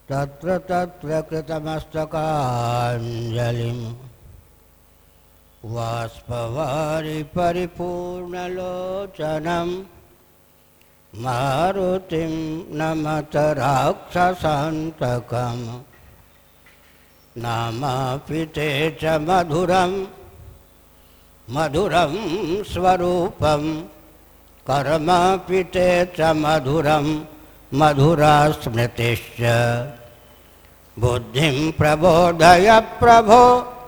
तत्र तत्र कृतमस्तकाञ्जलिं वाष्पवारि परिपूर्णलोचनं मारुतिं नमत राक्षसान्तकं नामापि ते च मधुरं मधुरं स्वरूपं कर्मापि ते च मधुरं मधुरा स्मृतिश्च बुद्धिं प्रबोधय प्रभो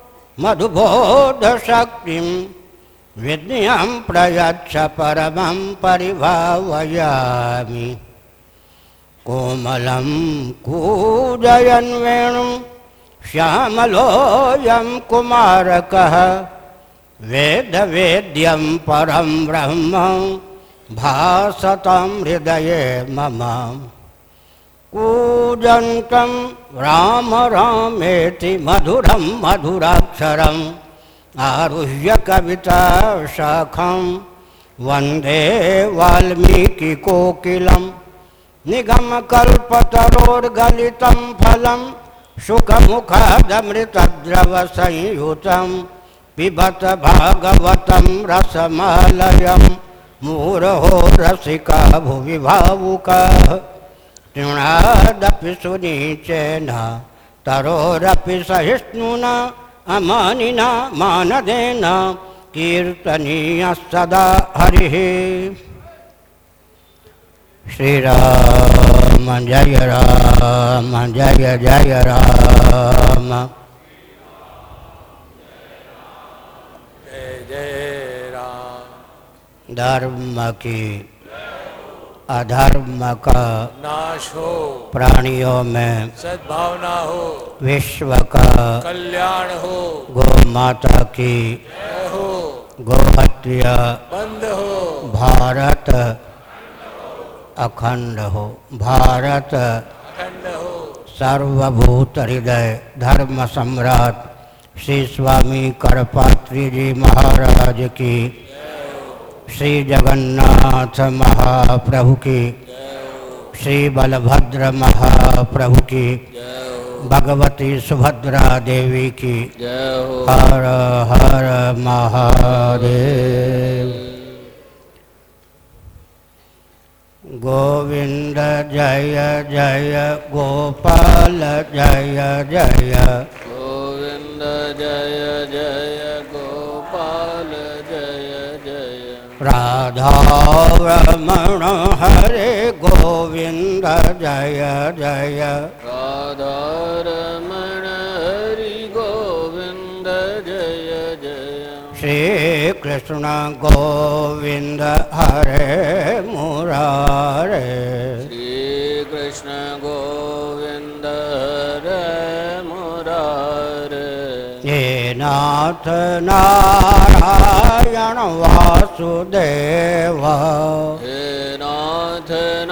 मधुबोधशक्तिं विद्यां प्रयच्छ परमं परिभावयामि कोमलं कूजयन् वेणुं श्यामलोऽयं कुमारकः वेदवेद्यं परं ब्रह्म भासतं हृदये मम कूजन्तं राम रामेति मधुरं मधुराक्षरम् आरुह्य कविताशाखं वन्दे वाल्मीकिकोकिलं निगमकल्पतरोर्गलितं फलं शुकमुखादमृतद्रवसंयुतं पिबत भागवतं रसमालयं मुहुरहो रसिका भुवि भावुकाः तृणादपि सुनीचेन तरोरपि सहिष्णुना अमानिना मानदेन कीर्तनीयः सदा हरिः। श्रीराम जय राम जय जय राम जय जय राम। धर्म की अधर्म का नाश हो, प्राणियों में सद्भावना हो, विश्व का कल्याण हो, गौ माता की जय हो, गोहत्या बंद हो, भारत अखंड हो, भारत अखंड हो। सर्वभूत हृदय धर्म सम्राट श्री स्वामी करपात्री जी महाराज की, श्री जगन्नाथ महाप्रभु की, श्री बलभद्र महाप्रभु की, भगवती सुभद्रा देवी की, हर हर महादेव। गोविंद जय जय गोपाल जय जय गोविंद जय जय गोपाल जय जय। राधा रमण हरे गोविंद जय जय राधा रमण हरि गोविंद जय जय। श्री कृष्ण गोविंद हरे मुरारे श्री कृष्ण गोविंद हरे मुरारे। ये नाथ नारायण वासुदेव हे नाथ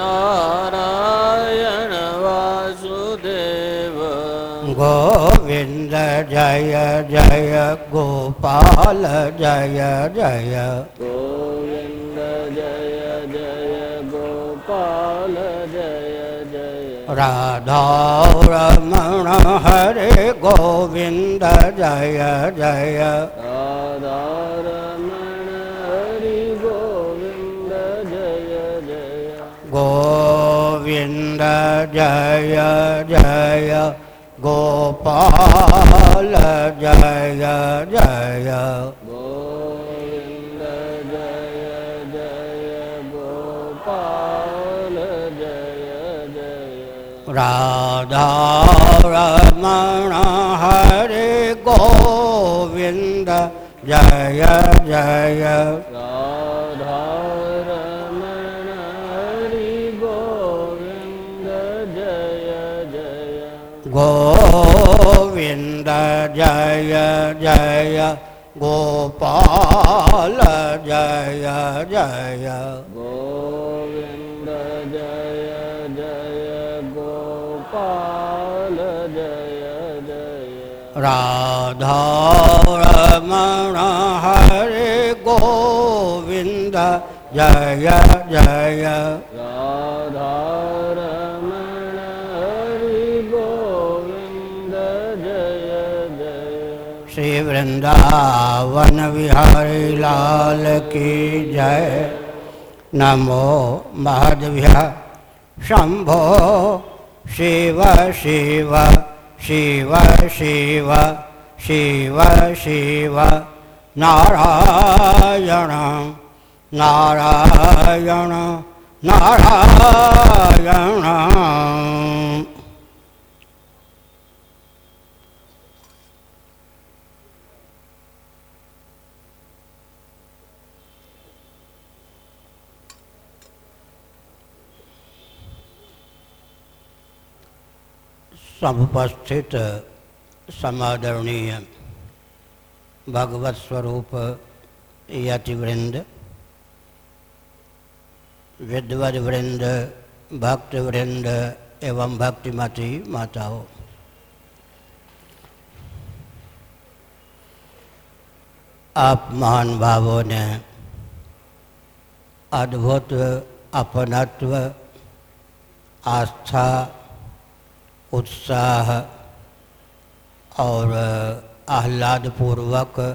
नारायण वासुदेव। गोविंद जय जय गोपाल जय जय गोविंद जय जय गोपाल जय जय। राधा रमण हरे गोविंद जय जय राधा रमण हरि गोविंद जय जय। गोविंद जय जय गोपाल जय जय गोविंद जय जय गोपाल जय जय। राधा रमण हरे गोविंद जय जय राधा रमण हरि गोविंद जय जय। गोविंद जय जय गोपाल जय जय गोविंद जय जय गोपाल जय जय। राधा रमण हरे गोविंद जय जय राधा रमण हरि श्री वृंदावन बिहारी लाल की जय। नमो महद्भ्यः शंभो शिव शिव शिव शिव शिव शिव नारायण नारायण नारायण। समुपस्थित समादरणीय भगवत स्वरूप यतिवृंद, विद्वद वृंद, भक्त वृंद एवं भक्तिमती माताओं, आप महान भावों ने अद्भुत अपनत्व, आस्था, उत्साह और आह्लादपूर्वक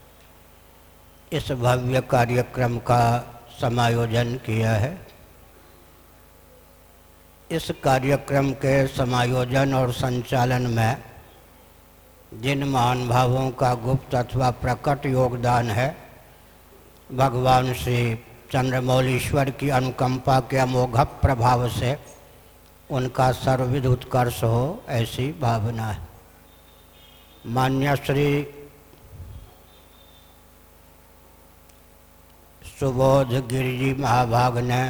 इस भव्य कार्यक्रम का समायोजन किया है। इस कार्यक्रम के समायोजन और संचालन में जिन महान भावों का गुप्त अथवा प्रकट योगदान है, भगवान श्री चंद्रमौलीश्वर की अनुकंपा के अमोघ प्रभाव से उनका सर्वविध उत्कर्ष हो, ऐसी भावना है। मान्य श्री सुबोध गिरिजी महाभाग ने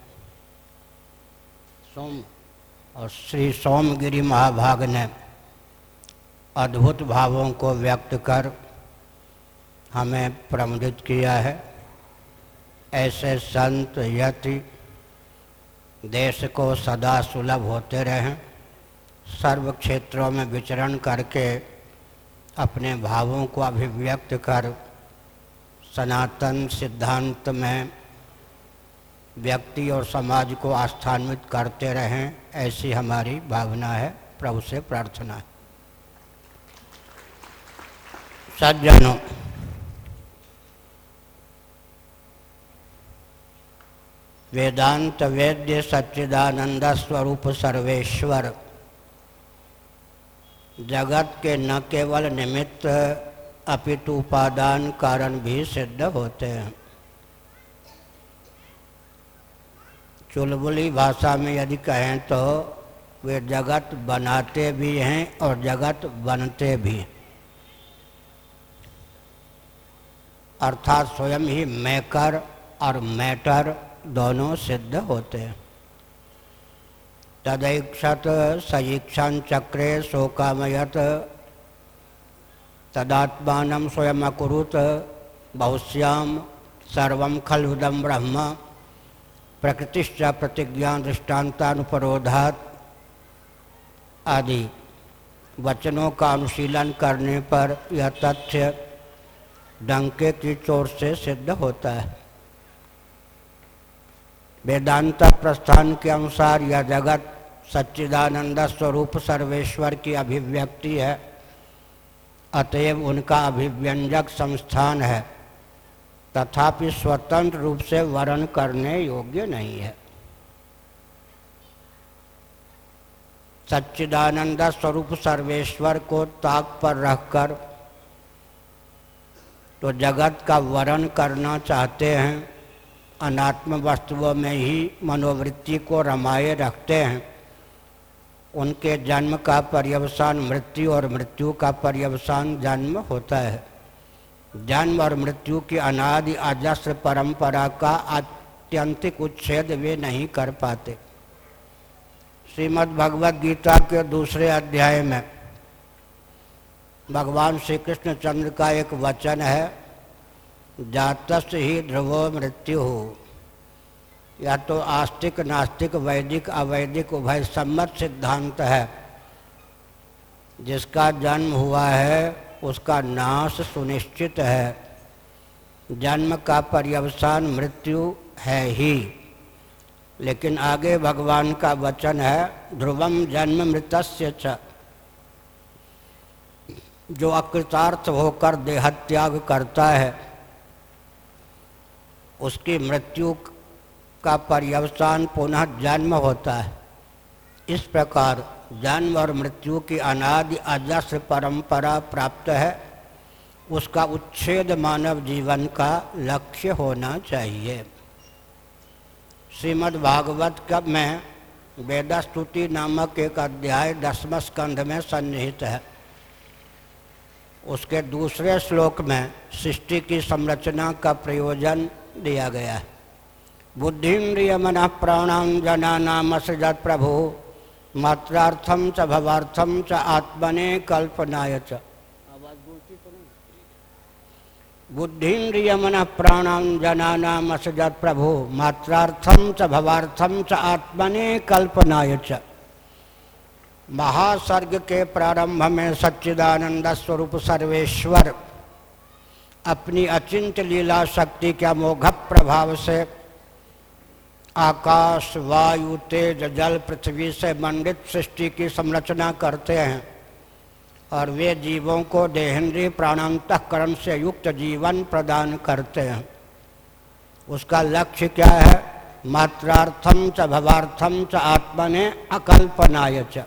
और श्री सोमगिरी महाभाग ने अद्भुत भावों को व्यक्त कर हमें प्रमुदित किया है। ऐसे संत यति देश को सदा सुलभ होते रहें, सर्व क्षेत्रों में विचरण करके अपने भावों को अभिव्यक्त कर सनातन सिद्धांत में व्यक्ति और समाज को आस्थान्वित करते रहें, ऐसी हमारी भावना है। प्रभु से प्रार्थना है। सज्जनों, वेदांत वेद्य सच्चिदानंद स्वरूप सर्वेश्वर जगत के न केवल निमित्त अपितु उपादान कारण भी सिद्ध होते हैं। चुलबुली भाषा में यदि कहें तो वे जगत बनाते भी हैं और जगत बनते भी, अर्थात स्वयं ही मेकर और मैटर दोनों सिद्ध होते हैं। तदैक्षत सईक्षण चक्रे शोकामयत तदात्मानं स्वयं अकुरुत बहुश्याम सर्वं खल्विदं ब्रह्म प्रकृतिश्च प्रतिज्ञा दृष्टान्तानुपरोधात् आदि वचनों का अनुशीलन करने पर यह तथ्य डंके की चोट से सिद्ध होता है। वेदांत प्रस्थान के अनुसार यह जगत सच्चिदानंद स्वरूप सर्वेश्वर की अभिव्यक्ति है, अतएव उनका अभिव्यंजक संस्थान है, तथापि स्वतंत्र रूप से वर्णन करने योग्य नहीं है। सच्चिदानंद स्वरूप सर्वेश्वर को ताक पर रखकर तो जगत का वर्णन करना चाहते हैं, अनात्म वस्तुओं में ही मनोवृत्ति को रमाए रखते हैं। उनके जन्म का पर्यवसान मृत्यु और मृत्यु का पर्यवसान जन्म होता है। जन्म और मृत्यु की अनादि अजस्र परंपरा का आत्यंतिक उच्छेद वे नहीं कर पाते। श्रीमद् भगवद गीता के दूसरे अध्याय में भगवान श्री कृष्ण चंद्र का एक वचन है, जातस्य ही ध्रुवो मृत्यु। या तो आस्तिक नास्तिक वैदिक अवैदिक उभय सम्मत सिद्धांत है। जिसका जन्म हुआ है उसका नाश सुनिश्चित है। जन्म का पर्यवसान मृत्यु है ही, लेकिन आगे भगवान का वचन है, ध्रुवम जन्म मृतस्य च। जो अकृतार्थ होकर देहत्याग करता है उसकी मृत्यु का पर्यवसान पुनः जन्म होता है। इस प्रकार जन्म और मृत्यु की अनादि अजस्र परंपरा प्राप्त है, उसका उच्छेद मानव जीवन का लक्ष्य होना चाहिए। श्रीमद् भागवत में वेदस्तुति नामक एक अध्याय 10वें स्कंध में सन्निहित है। उसके दूसरे श्लोक में सृष्टि की संरचना का प्रयोजन दिया गया है। बुद्धिन्द्रिय मनः प्राणां जनानामसृजत् प्रभु मात्रार्थम च भवार्थम च आत्मने कल्पनाय च। बुद्धिन्द्रिय मनः प्राणां जनानामसृजत् प्रभु मात्रार्थम च भवार्थम च आत्मने कल्पनाय च। महासर्ग के प्रारंभ में सच्चिदानंद स्वरूप सर्वेश्वर अपनी अचिंत्य लीला शक्ति के अमोघ प्रभाव से आकाश, वायु, तेज, जल, पृथ्वी से मंडित सृष्टि की संरचना करते हैं और वे जीवों को देहेंद्रिय प्राणांतःकरण से युक्त जीवन प्रदान करते हैं। उसका लक्ष्य क्या है? मात्रार्थम च भवार्थम च आत्मने अकल्पनाय च।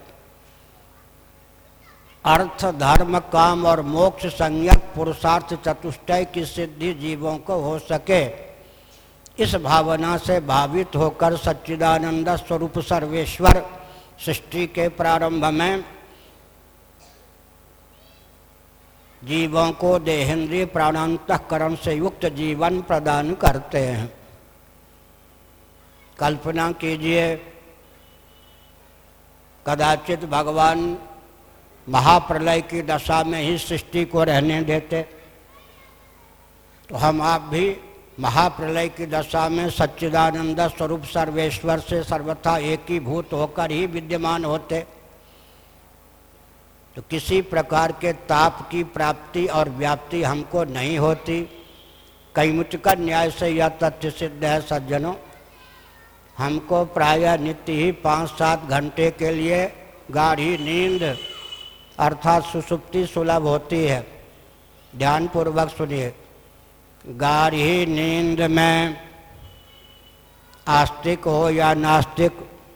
अर्थ, धर्म, काम और मोक्ष संज्ञक पुरुषार्थ चतुष्टय की सिद्धि जीवों को हो सके, इस भावना से भावित होकर सच्चिदानंद स्वरूप सर्वेश्वर सृष्टि के प्रारंभ में जीवों को देहेंद्रिय प्राणांतःकरण से युक्त जीवन प्रदान करते हैं। कल्पना कीजिए, कदाचित भगवान महाप्रलय की दशा में ही सृष्टि को रहने देते तो हम आप भी महाप्रलय की दशा में सच्चिदानंद स्वरूप सर्वेश्वर से सर्वथा एकीभूत होकर ही विद्यमान होते, तो किसी प्रकार के ताप की प्राप्ति और व्याप्ति हमको नहीं होती। कैमुतिक न्याय से यह तथ्य सिद्ध है सज्जनों, हमको प्रायः नित्य ही 5-7 घंटे के लिए गाढ़ी नींद अर्थात सुषुप्ति सुलभ होती है। ध्यानपूर्वक सुनिए, गाढ़ी नींद में आस्तिक हो या नास्तिक,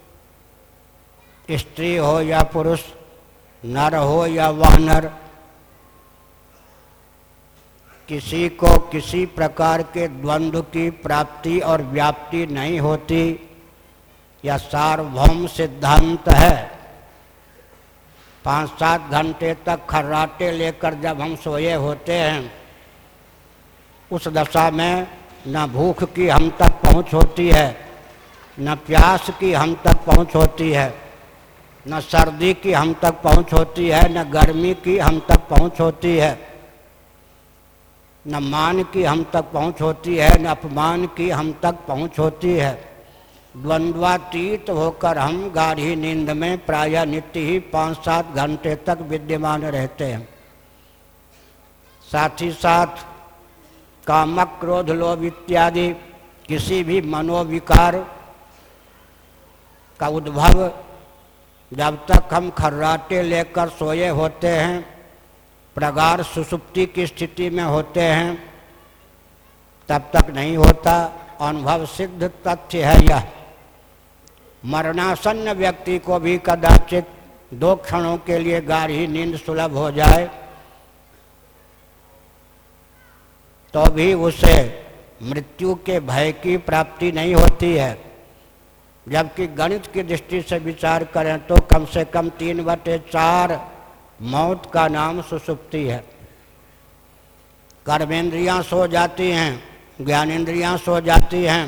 स्त्री हो या पुरुष, नर हो या वानर, किसी को किसी प्रकार के द्वंद्व की प्राप्ति और व्याप्ति नहीं होती। यह सार्वभौम सिद्धांत है। 5-7 घंटे तक खर्राटे लेकर जब हम सोए होते हैं, उस दशा में न भूख की हम तक पहुंच होती है, न प्यास की हम तक पहुंच होती है, न सर्दी की हम तक पहुंच होती है, न गर्मी की हम तक पहुंच होती है, न मान की हम तक पहुंच होती है, न अपमान की हम तक पहुंच होती है। द्वंद्वातीत होकर हम गाढ़ी नींद में प्रायः नित्य ही 5-7 घंटे तक विद्यमान रहते हैं। साथ ही साथ कामक, क्रोध, लोभ इत्यादि किसी भी मनोविकार का उद्भव जब तक हम खर्राटे लेकर सोए होते हैं, प्रगाढ़ सुषुप्ति की स्थिति में होते हैं, तब तक नहीं होता। अनुभव सिद्ध तथ्य है यह। मरणासन्न व्यक्ति को भी कदाचित 2 क्षणों के लिए गाढ़ी नींद सुलभ हो जाए तो भी उसे मृत्यु के भय की प्राप्ति नहीं होती है। जबकि गणित की दृष्टि से विचार करें तो कम से कम 3/4 मौत का नाम सुषुप्ति है। कर्मेंद्रियां सो जाती हैं, ज्ञानेंद्रियां सो जाती हैं,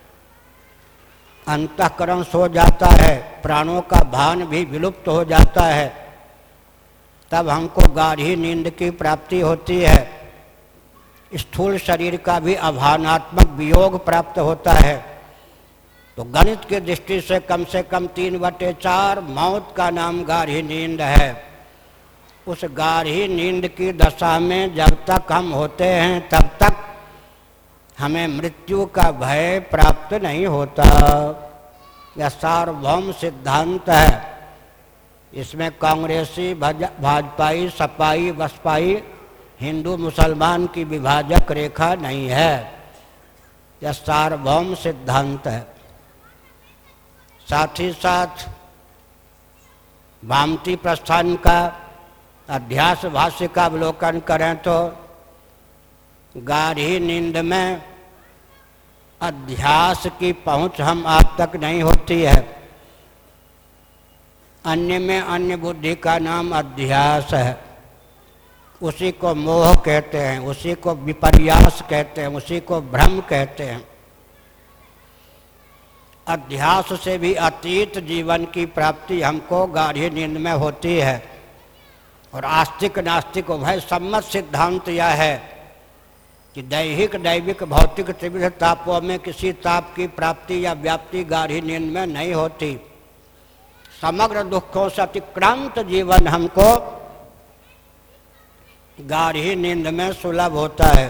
अंतःकरण सो जाता है, प्राणों का भान भी विलुप्त हो जाता है, तब हमको गाढ़ी नींद की प्राप्ति होती है। स्थूल शरीर का भी अभानात्मक वियोग प्राप्त होता है। तो गणित की दृष्टि से कम 3/4 मौत का नाम गाढ़ी नींद है। उस गाढ़ी नींद की दशा में जब तक हम होते हैं तब तक हमें मृत्यु का भय प्राप्त नहीं होता। यह सार्वभौम सिद्धांत है। इसमें कांग्रेसी, भाजपाई, सपाई, बसपाई, हिंदू मुसलमान की विभाजक रेखा नहीं है। यह सार्वभौम सिद्धांत है। साथ ही साथ भामती प्रस्थान का अध्यास भाष्य का अवलोकन करें तो गाढ़ी नींद में अध्यास की पहुंच हम आप तक नहीं होती है। अन्य में अन्य बुद्धि का नाम अध्यास है। उसी को मोह कहते हैं, उसी को विपर्यास कहते हैं, उसी को भ्रम कहते हैं। अध्यास से भी अतीत जीवन की प्राप्ति हमको गाढ़ी नींद में होती है। और आस्तिक नास्तिक उभय सम्मत सिद्धांत यह है कि दैहिक, दैविक, भौतिक त्रिविध तापों में किसी ताप की प्राप्ति या व्याप्ति गाढ़ी नींद में नहीं होती। समग्र दुखों से अतिक्रांत जीवन हमको गाढ़ी नींद में सुलभ होता है।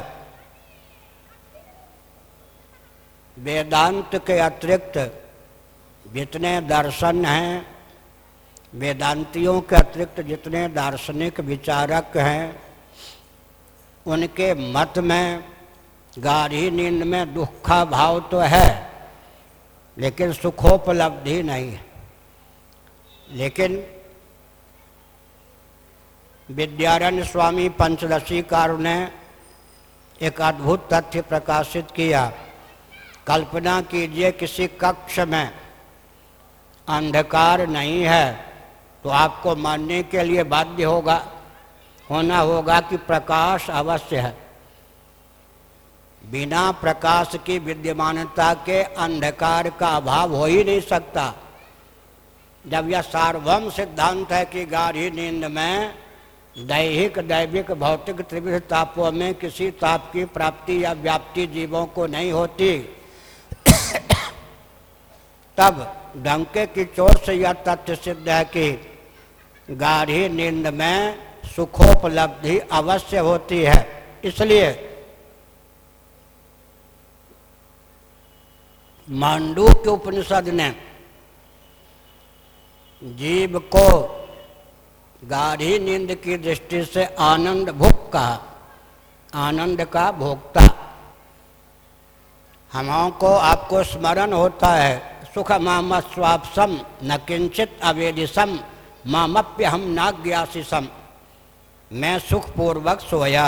वेदांत के अतिरिक्त जितने दर्शन हैं, वेदांतियों के अतिरिक्त जितने दार्शनिक विचारक हैं, उनके मत में गाढ़ी नींद में दुख का भाव तो है, लेकिन सुखोपलब्धि नहीं है। लेकिन विद्यारण्य स्वामी पंचदशीकार ने एक अद्भुत तथ्य प्रकाशित किया। कल्पना कीजिए किसी कक्ष में अंधकार नहीं है तो आपको मानने के लिए बाध्य होना होगा कि प्रकाश अवश्य है। बिना प्रकाश की विद्यमानता के अंधकार का अभाव हो ही नहीं सकता। जब यह सार्वभौम सिद्धांत है कि गाढ़ी नींद में दैहिक, दैविक, भौतिक त्रिविध तापों में किसी ताप की प्राप्ति या व्याप्ति जीवों को नहीं होती, तब डंके की चोट से यह तथ्य सिद्ध है कि गाढ़ी नींद में सुखोपलब्धि अवश्य होती है। इसलिए मांडूक्य उपनिषद ने जीव को गाढ़ी नींद की दृष्टि से आनंद भुक कहा, आनंद का भोक्ता। हमको आपको स्मरण होता है, सुख माम स्वापसम न किंचित अवेदिसम मामप्य हम नाज्ञासिसम। मैं सुखपूर्वक सोया,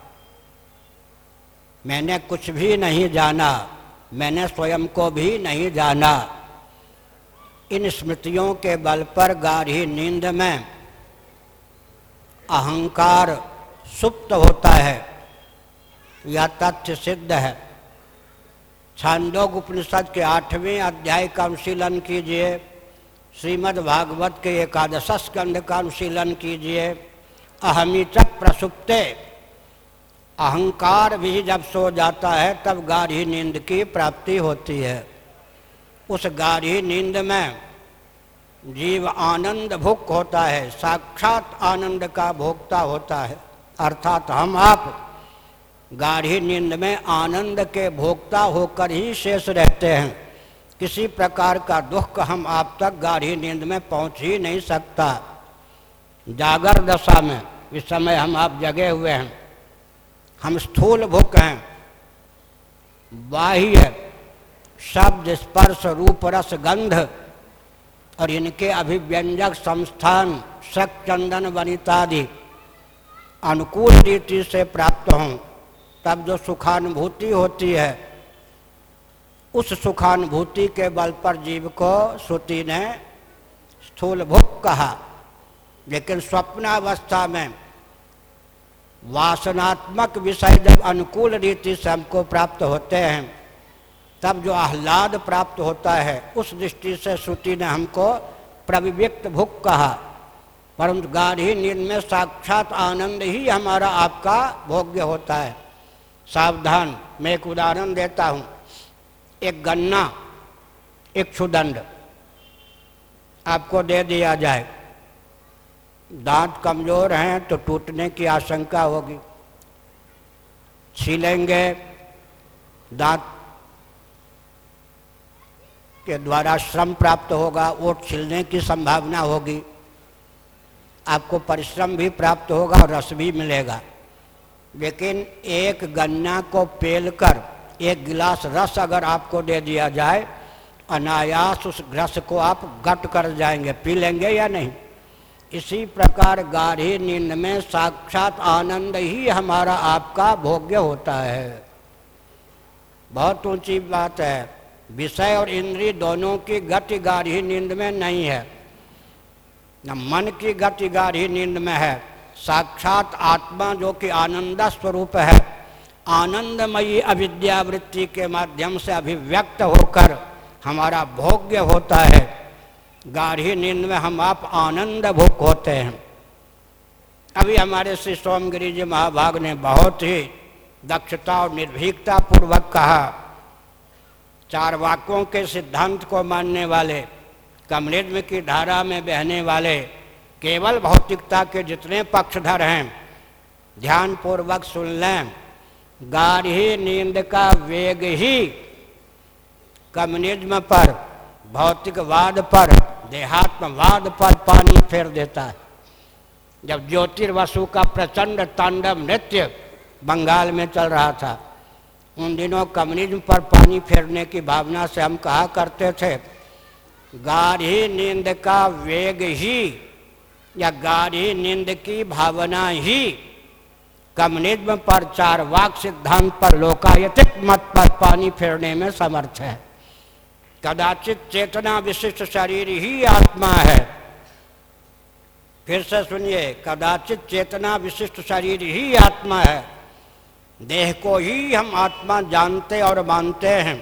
मैंने कुछ भी नहीं जाना, मैंने स्वयं को भी नहीं जाना। इन स्मृतियों के बल पर गाढ़ी नींद में अहंकार सुप्त होता है, यह तथ्य सिद्ध है। छांदोग्य उपनिषद के 8वें अध्याय का अनुशीलन कीजिए, श्रीमद् भागवत के 11 स्कंध का अनुशीलन कीजिए। अहमिच प्रसुप्ते, अहंकार भी जब सो जाता है तब गाढ़ी नींद की प्राप्ति होती है। उस गाढ़ी नींद में जीव आनंद भुक होता है, साक्षात आनंद का भोक्ता होता है। अर्थात हम आप गाढ़ी नींद में आनंद के भोक्ता होकर ही शेष रहते हैं। किसी प्रकार का दुख हम आप तक गाढ़ी नींद में पहुंच ही नहीं सकता। जागर दशा में इस समय हम आप जगे हुए हैं, हम स्थूल भुक हैं। बाह्य शब्द, स्पर्श, रूप, रस, गंध और इनके अभिव्यंजक संस्थान शक, चंदन, वनितादि अनुकूल रीति से प्राप्त हों, तब जो सुखानुभूति होती है, उस सुखानुभूति के बल पर जीव को श्रुति ने स्थूल भुक कहा। लेकिन स्वप्नावस्था में वासनात्मक विषय जब अनुकूल रीति से हमको प्राप्त होते हैं, तब जो आह्लाद प्राप्त होता है, उस दृष्टि से श्रुति ने हमको प्रविव्यक्त भुक कहा। परंतु गाढ़ी नींद में साक्षात आनंद ही हमारा आपका भोग्य होता है। सावधान, मैं एक उदाहरण देता हूँ। एक गन्ना, एक क्षुदंड आपको दे दिया जाए, दांत कमजोर हैं तो टूटने की आशंका होगी, छीलेंगे, दांत के द्वारा श्रम प्राप्त होगा, ओठ छिलने की संभावना होगी। आपको परिश्रम भी प्राप्त होगा और रस भी मिलेगा। लेकिन एक गन्ना को पेल कर एक गिलास रस अगर आपको दे दिया जाए, अनायास उस रस को आप गट कर जाएंगे, पी लेंगे या नहीं। इसी प्रकार गाढ़ी नींद में साक्षात आनंद ही हमारा आपका भोग्य होता है। बहुत ऊंची बात है। विषय और इंद्रिय दोनों की गति गाढ़ी नींद में नहीं है, न मन की गति गाढ़ी नींद में है। साक्षात आत्मा जो कि आनंद स्वरूप है, आनंदमयी अविद्यावृत्ति के माध्यम से अभिव्यक्त होकर हमारा भोग्य होता है। गाढ़ी नींद में हम आप आनंद भुक होते हैं। अभी हमारे श्री सोमगिरी जी महाभाग ने बहुत ही दक्षता और निर्भीकता पूर्वक कहा। चार वाक्यों के सिद्धांत को मानने वाले, कम्युनिज्म की धारा में बहने वाले, केवल भौतिकता के जितने पक्षधर हैं, ध्यान पूर्वक सुन लें। गाढ़ी नींद का वेग ही कम्युनिज्म पर, भौतिकवाद पर, देहात्मवाद पर पानी फेर देता है। जब ज्योतिर्वसु का प्रचंड तांडव नृत्य बंगाल में चल रहा था, उन दिनों कम्युनिज्म पर पानी फेरने की भावना से हम कहा करते थे, गाढ़ी नींद का वेग ही या गाढ़ी नींद की भावना ही कम्युनिज्म पर, चारवाक सिद्धांत पर, लोकायतिक मत पर पानी फेरने में समर्थ है। कदाचित चेतना विशिष्ट शरीर ही आत्मा है। फिर से सुनिए, कदाचित चेतना विशिष्ट शरीर ही आत्मा है। देह को ही हम आत्मा जानते और मानते हैं।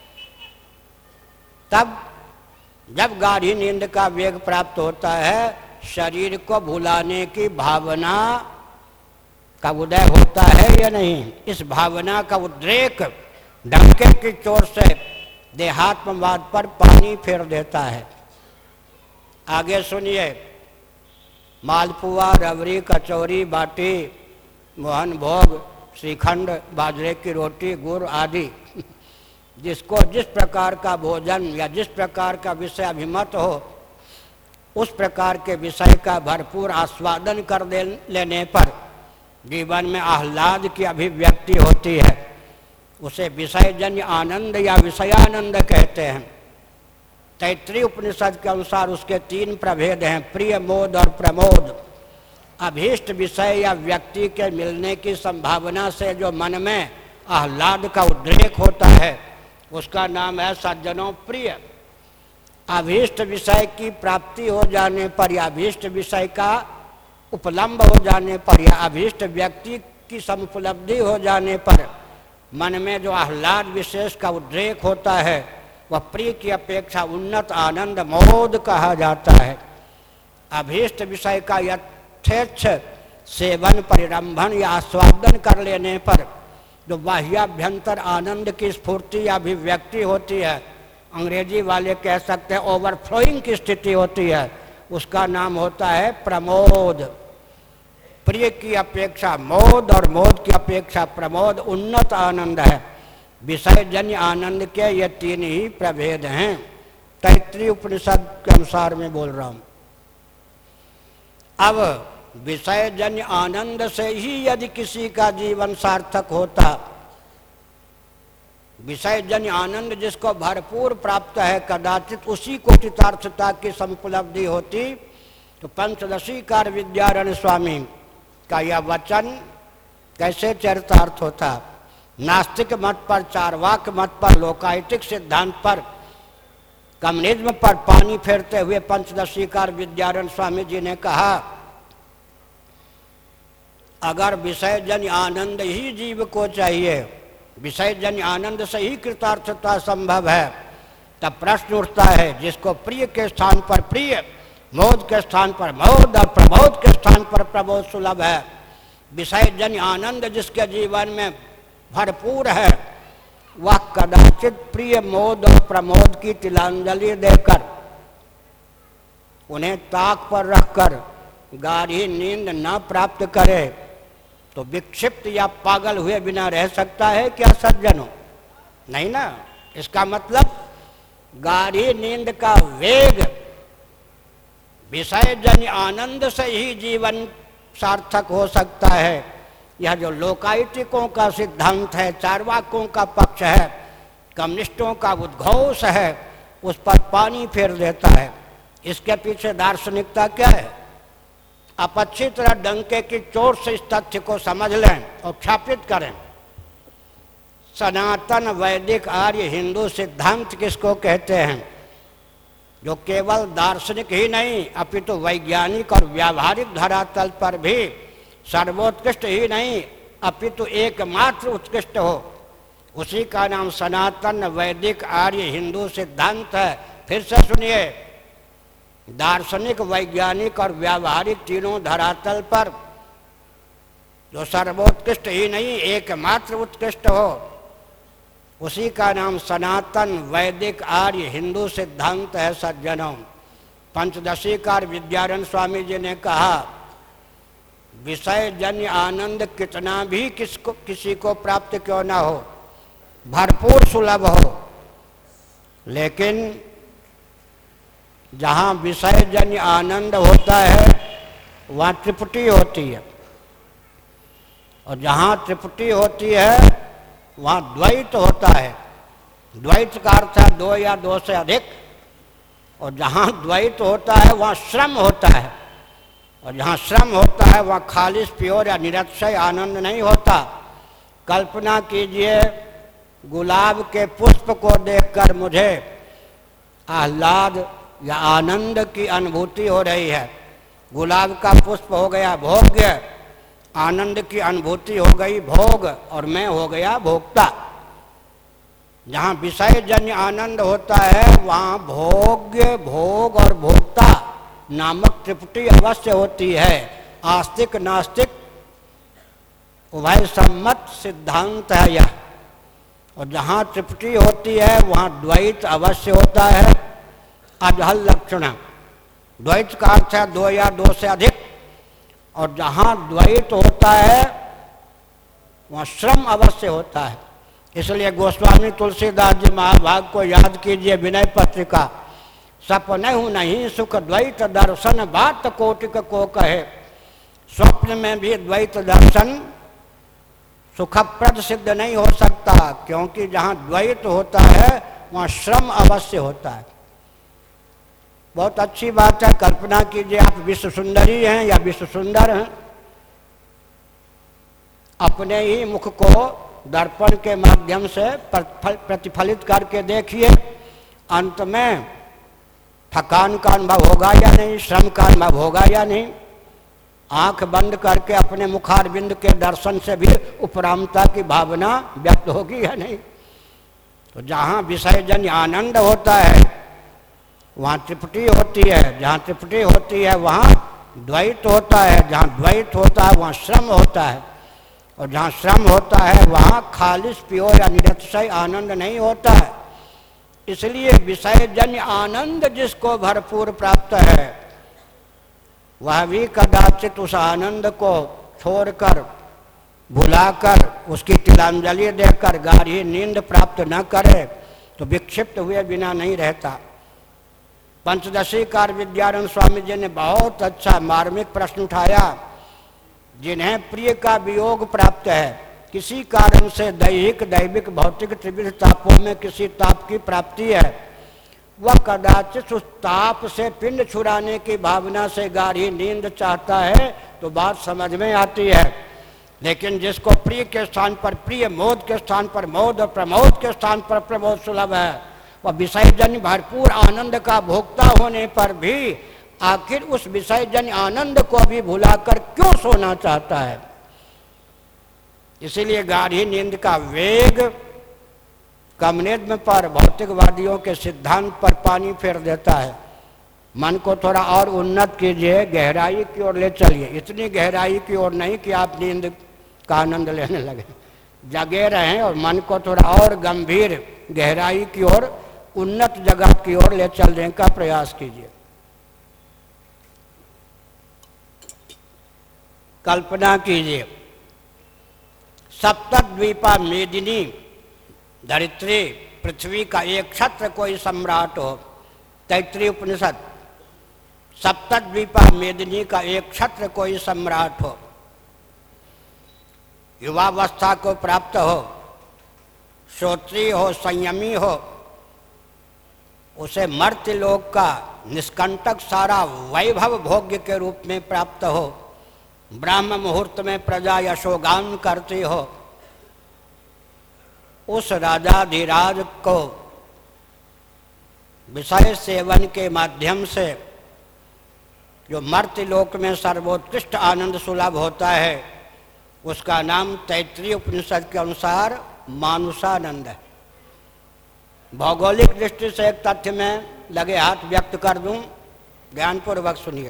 तब जब गाढ़ी नींद का वेग प्राप्त होता है, शरीर को भुलाने की भावना का उदय होता है या नहीं। इस भावना का उद्रेक डंके की चोट से देहात्मवाद पर पानी फेर देता है। आगे सुनिए, मालपुआ, रबड़ी, कचौरी, बाटी, मोहन भोग, श्रीखंड, बाजरे की रोटी, गुड़ आदि, जिसको जिस प्रकार का भोजन या जिस प्रकार का विषय अभिमत हो, उस प्रकार के विषय का भरपूर आस्वादन कर लेने पर जीवन में आह्लाद की अभिव्यक्ति होती है। उसे विषयजन्य आनंद या विषयानंद कहते हैं। तैत्रीय उपनिषद के अनुसार उसके तीन प्रभेद हैं, प्रिय, मोद और प्रमोद। अभीष्ट विषय या व्यक्ति के मिलने की संभावना से जो मन में आह्लाद का उद्रेक होता है, उसका नाम है सज्जनों प्रिय। अभीष्ट विषय की प्राप्ति हो जाने पर या अभीष्ट विषय का उपलम्ब हो जाने पर या अभीष्ट व्यक्ति की समुपलब्धि हो जाने पर मन में जो आह्लाद विशेष का उद्रेक होता है, वह प्रिय की अपेक्षा उन्नत आनंद मोद कहा जाता है। अभीष्ट विषय का यथेच्छ सेवन, परिरंभन या आस्वादन कर लेने पर जो बाह्याभ्यंतर आनंद की स्फूर्ति या अभिव्यक्ति होती है, अंग्रेजी वाले कह सकते हैं ओवरफ्लोइंग की स्थिति होती है, उसका नाम होता है प्रमोद। प्रिय की अपेक्षा मोद और मोद की अपेक्षा प्रमोद उन्नत आनंद है। विषयजन्य आनंद के ये तीन ही प्रभेद हैं। तैत्रीय उपनिषद के अनुसार मैं बोल रहा हूँ। अब विषयजन्य आनंद से ही यदि किसी का जीवन सार्थक होता, विषयजन्य आनंद जिसको भरपूर प्राप्त है, कदाचित उसी को चितार्थता की समुपलब्धि होती, तो पंचदशीकार विद्यारण्य स्वामी का यह वचन कैसे चरितार्थ होता। नास्तिक मत पर, चारवाक मत पर, लोकायतिक सिद्धांत पर, कम्युनिज्म पर पानी फेरते हुए पंचदशीकार विद्यारण्य स्वामी जी ने कहा, अगर विषयजन्य आनंद ही जीव को चाहिए, विषयजन्य आनंद से ही कृतार्थता संभव है, तब प्रश्न उठता है, जिसको प्रिय के स्थान पर प्रिय, मोद के स्थान पर मोद और प्रमोद के स्थान पर प्रमोद सुलभ है, विषयजन्य आनंद जिसके जीवन में भरपूर है, वह कदाचित प्रिय, मोद और प्रमोद की तिलांजलि देकर, उन्हें ताक पर रखकर गाढ़ी नींद न प्राप्त करे तो विक्षिप्त या पागल हुए बिना रह सकता है क्या सज्जनों? नहीं ना। इसका मतलब गाढ़ी नींद का वेग विषय जन्य आनंद से ही जीवन सार्थक हो सकता है। यह जो लोकायतिकों का सिद्धांत है, चारवाकों का पक्ष है, कम्युनिस्टों का उद्घोष है, उस पर पानी फेर देता है। इसके पीछे दार्शनिकता क्या है? आप अच्छी तरह डंके की चोट से इस तथ्य को समझ लें और ख्यापित करें। सनातन वैदिक आर्य हिंदू सिद्धांत किसको कहते हैं? जो केवल दार्शनिक ही नहीं अपितु वैज्ञानिक और व्यावहारिक धरातल पर भी सर्वोत्कृष्ट ही नहीं अपितु एकमात्र उत्कृष्ट हो, उसी का नाम सनातन वैदिक आर्य हिंदू सिद्धांत है। फिर से सुनिए, दार्शनिक, वैज्ञानिक और व्यावहारिक तीनों धरातल पर जो सर्वोत्कृष्ट ही नहीं एकमात्र उत्कृष्ट हो, उसी का नाम सनातन वैदिक आर्य हिंदू सिद्धांत है। सज्जनों, पंचदशीकार विद्यारण्य स्वामी जी ने कहा, विषय जन्य आनंद कितना भी किसी को प्राप्त क्यों ना हो, भरपूर सुलभ हो, लेकिन जहाँ विषय जन्य आनंद होता है वहाँ त्रिपुटी होती है, और जहाँ त्रिपुटी होती है वहाँ द्वैत होता है। द्वैत का अर्थ है दो या दो से अधिक, और जहाँ द्वैत होता है वहाँ श्रम होता है, और जहाँ श्रम होता है वहाँ खालिश प्योर या निरक्षय आनंद नहीं होता। कल्पना कीजिए, गुलाब के पुष्प को देखकर मुझे आह्लाद या आनंद की अनुभूति हो रही है। गुलाब का पुष्प हो गया भोग्य, आनंद की अनुभूति हो गई भोग, और मैं हो गया भोक्ता। जहाँ विषय जन्य आनंद होता है वहाँ भोग्य, भोग और भोक्ता नामक त्रिपुटी अवश्य होती है। आस्तिक नास्तिक उभय सम्मत सिद्धांत है यह। और जहाँ त्रिपुटी होती है वहाँ द्वैत अवश्य होता है। अजहल लक्षण, द्वैत का अर्थ है दो या दो से अधिक, और जहाँ द्वैत होता है वहाँ श्रम अवश्य होता है। इसलिए गोस्वामी तुलसीदास जी महाभाग को याद कीजिए, विनय पत्रिका, सपनहु नहीं सुख द्वैत दर्शन बात कोटिक को कहे। स्वप्न में भी द्वैत दर्शन सुखप्रद सिद्ध नहीं हो सकता, क्योंकि जहाँ द्वैत होता है वहाँ श्रम अवश्य होता है। बहुत अच्छी बात है। कल्पना कीजिए, आप विश्व सुंदरी हैं या विश्व सुंदर हैं, अपने ही मुख को दर्पण के माध्यम से प्रतिफलित करके देखिए, अंत में थकान का अनुभव होगा या नहीं, श्रम का अनुभव होगा या नहीं। आंख बंद करके अपने मुखारबिंद के दर्शन से भी उपरामता की भावना व्यक्त होगी या नहीं। तो जहाँ विषयजन्य आनंद होता है वहाँ त्रिपुटी होती है, जहाँ त्रिपुटी होती है वहाँ द्वैत होता है, जहाँ द्वैत होता है वहाँ श्रम होता है, और जहाँ श्रम होता है वहाँ खालिश प्योर या निरक्षय आनंद नहीं होता है। इसलिए विषयजन्य आनंद जिसको भरपूर प्राप्त है वह भी कदाचित उस आनंद को छोड़कर, भुलाकर, उसकी तिलांजलि देकर गाढ़ी नींद प्राप्त न करे तो विक्षिप्त हुए बिना नहीं रहता। पंचदशीकार विद्यारण्य स्वामी जी ने बहुत अच्छा मार्मिक प्रश्न उठाया। जिन्हें प्रिय का वियोग प्राप्त है, किसी कारण से दैहिक, दैविक, भौतिक त्रिविध तापों में किसी ताप की प्राप्ति है, वह कदाचित उस ताप से पिंड छुड़ाने की भावना से गाढ़ी नींद चाहता है तो बात समझ में आती है। लेकिन जिसको प्रिय के स्थान पर प्रिय, मोद के स्थान पर मोद और प्रमोद के स्थान पर प्रमोद सुलभ है, वह विषयजन्य भरपूर आनंद का भोक्ता होने पर भी आखिर उस विषयजन्य आनंद को भी भुलाकर क्यों सोना चाहता है। इसीलिए गाढ़ी नींद का वेग कम्युनिज्म पर, भौतिकवादियों के सिद्धांत पर पानी फेर देता है। मन को थोड़ा और उन्नत कीजिए, गहराई की ओर ले चलिए। इतनी गहराई की ओर नहीं कि आप नींद का आनंद लेने लगे, जगे रहें और मन को थोड़ा और गंभीर गहराई की ओर, उन्नत जगह की ओर ले चलने का प्रयास कीजिए। कल्पना कीजिए, सप्तद्वीपा मेदिनी धरित्री पृथ्वी का एक छत्र कोई सम्राट हो। तैत्रीय उपनिषद सप्तद्वीपा मेदिनी का एक क्षत्र कोई सम्राट हो, युवावस्था को प्राप्त हो, श्रोत्रिय हो, संयमी हो, उसे मर्त्यलोक का निष्कंटक सारा वैभव भोग्य के रूप में प्राप्त हो, ब्रह्म मुहूर्त में प्रजा यशोगान करती हो, उस राजाधिराज को विषय सेवन के माध्यम से जो मर्त्यलोक में सर्वोत्कृष्ट आनंद सुलभ होता है, उसका नाम तैत्रीय उपनिषद के अनुसार मानुषानंद है। भौगोलिक दृष्टि से एक तथ्य में लगे हाथ व्यक्त कर दूं, ध्यानपूर्वक सुनिए।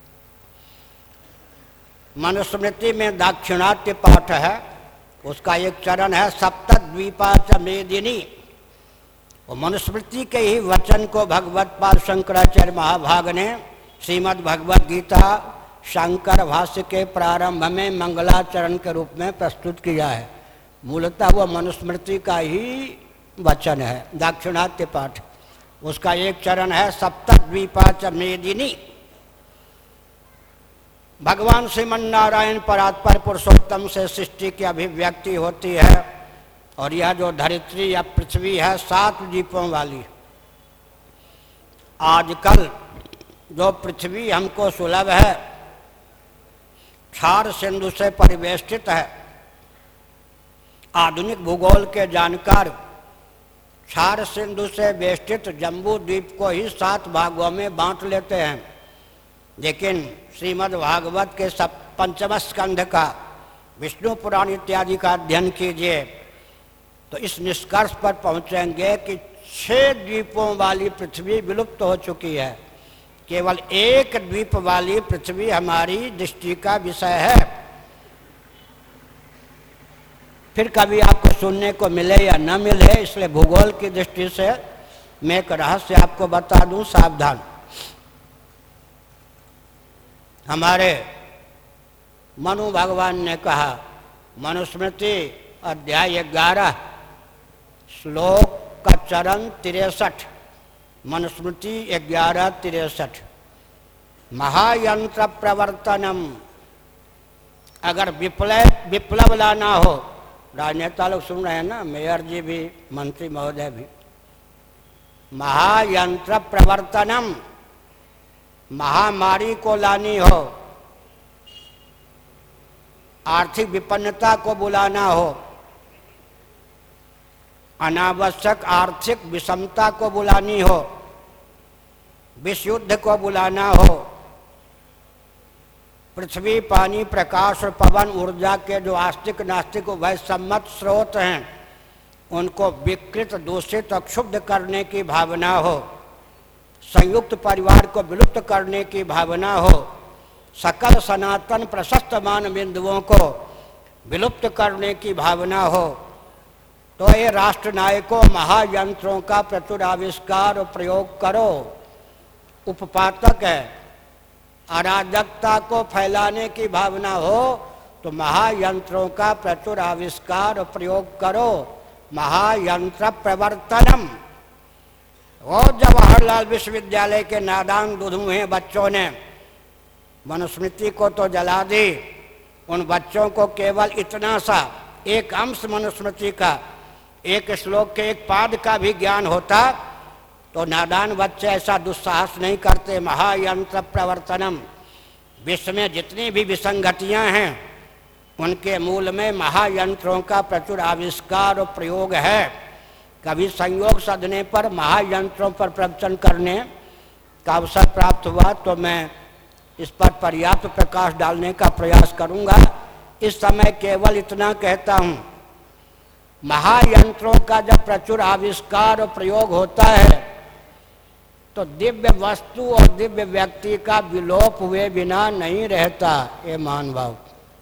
मनुस्मृति में दाक्षिणात्य पाठ है, उसका एक चरण है सप्तद्वीपा च मेदिनी। और मनुस्मृति के ही वचन को भगवत पाद शंकराचार्य महाभाग ने श्रीमद् भगवद गीता शंकर भाष्य के प्रारंभ में मंगलाचरण के रूप में प्रस्तुत किया है। मूलतः वह मनुस्मृति का ही वचन है, दाक्षिणात्य पाठ। उसका एक चरण है सप्तद्वीपा च मेदिनी। भगवान श्रीमन नारायण परात्पर पुरुषोत्तम से सृष्टि की अभिव्यक्ति होती है, और यह जो धरित्री या पृथ्वी है 7 द्वीपों वाली। आजकल जो पृथ्वी हमको सुलभ है, क्षार सिंधु से परिवेष्टित है। आधुनिक भूगोल के जानकार क्षार सिंधु से वेष्टित जम्बू द्वीप को ही 7 भागों में बांट लेते हैं, लेकिन श्रीमद् भागवत के 5वें स्कंध का, विष्णु पुराण इत्यादि का अध्ययन कीजिए तो इस निष्कर्ष पर पहुंचेंगे कि 6 द्वीपों वाली पृथ्वी विलुप्त हो चुकी है। केवल एक द्वीप वाली पृथ्वी हमारी दृष्टि का विषय है। फिर कभी आपको सुनने को मिले या न मिले, इसलिए भूगोल की दृष्टि से मैं एक रहस्य आपको बता दूं, सावधान। हमारे मनु भगवान ने कहा, मनुस्मृति अध्याय 11 श्लोक का चरण 63, मनुस्मृति 11:63, महायंत्र प्रवर्तनम। अगर विप्लव लाना हो, राजनेता लोग सुन रहे हैं ना, मेयर जी भी, मंत्री महोदय भी, महायंत्र प्रवर्तनम, महामारी को लानी हो, आर्थिक विपन्नता को बुलाना हो, अनावश्यक आर्थिक विषमता को बुलानी हो, विश्व युद्ध को बुलाना हो, पृथ्वी, पानी, प्रकाश और पवन ऊर्जा के जो आस्तिक नास्तिक उभय सम्मत स्रोत हैं, उनको विकृत, दूषित और क्षुब्ध करने की भावना हो, संयुक्त परिवार को विलुप्त करने की भावना हो, सकल सनातन प्रशस्त मान बिंदुओं को विलुप्त करने की भावना हो, तो ये राष्ट्र नायकों महायंत्रों का प्रचुर आविष्कार और प्रयोग करो। उपपातक है, अराजकता को फैलाने की भावना हो तो महायंत्रों का प्रचुर आविष्कार और प्रयोग करो। महायंत्र प्रवर्तनम। वो जवाहरलाल विश्वविद्यालय के नादान दुधुए बच्चों ने मनुस्मृति को तो जला दी, उन बच्चों को केवल इतना सा एक अंश मनुस्मृति का, एक श्लोक के एक पाद का भी ज्ञान होता तो नादान बच्चे ऐसा दुस्साहस नहीं करते। महायंत्र प्रवर्तनम। विश्व में जितनी भी विसंगतियां हैं उनके मूल में महायंत्रों का प्रचुर आविष्कार और प्रयोग है। कभी संयोग सधने पर महायंत्रों पर प्रवचन करने का अवसर प्राप्त हुआ तो मैं इस पर पर्याप्त प्रकाश डालने का प्रयास करूंगा। इस समय केवल इतना कहता हूं, महायंत्रों का जब प्रचुर आविष्कार और प्रयोग होता है तो दिव्य वस्तु और दिव्य व्यक्ति का विलोप हुए बिना नहीं रहता। ये महानुभाव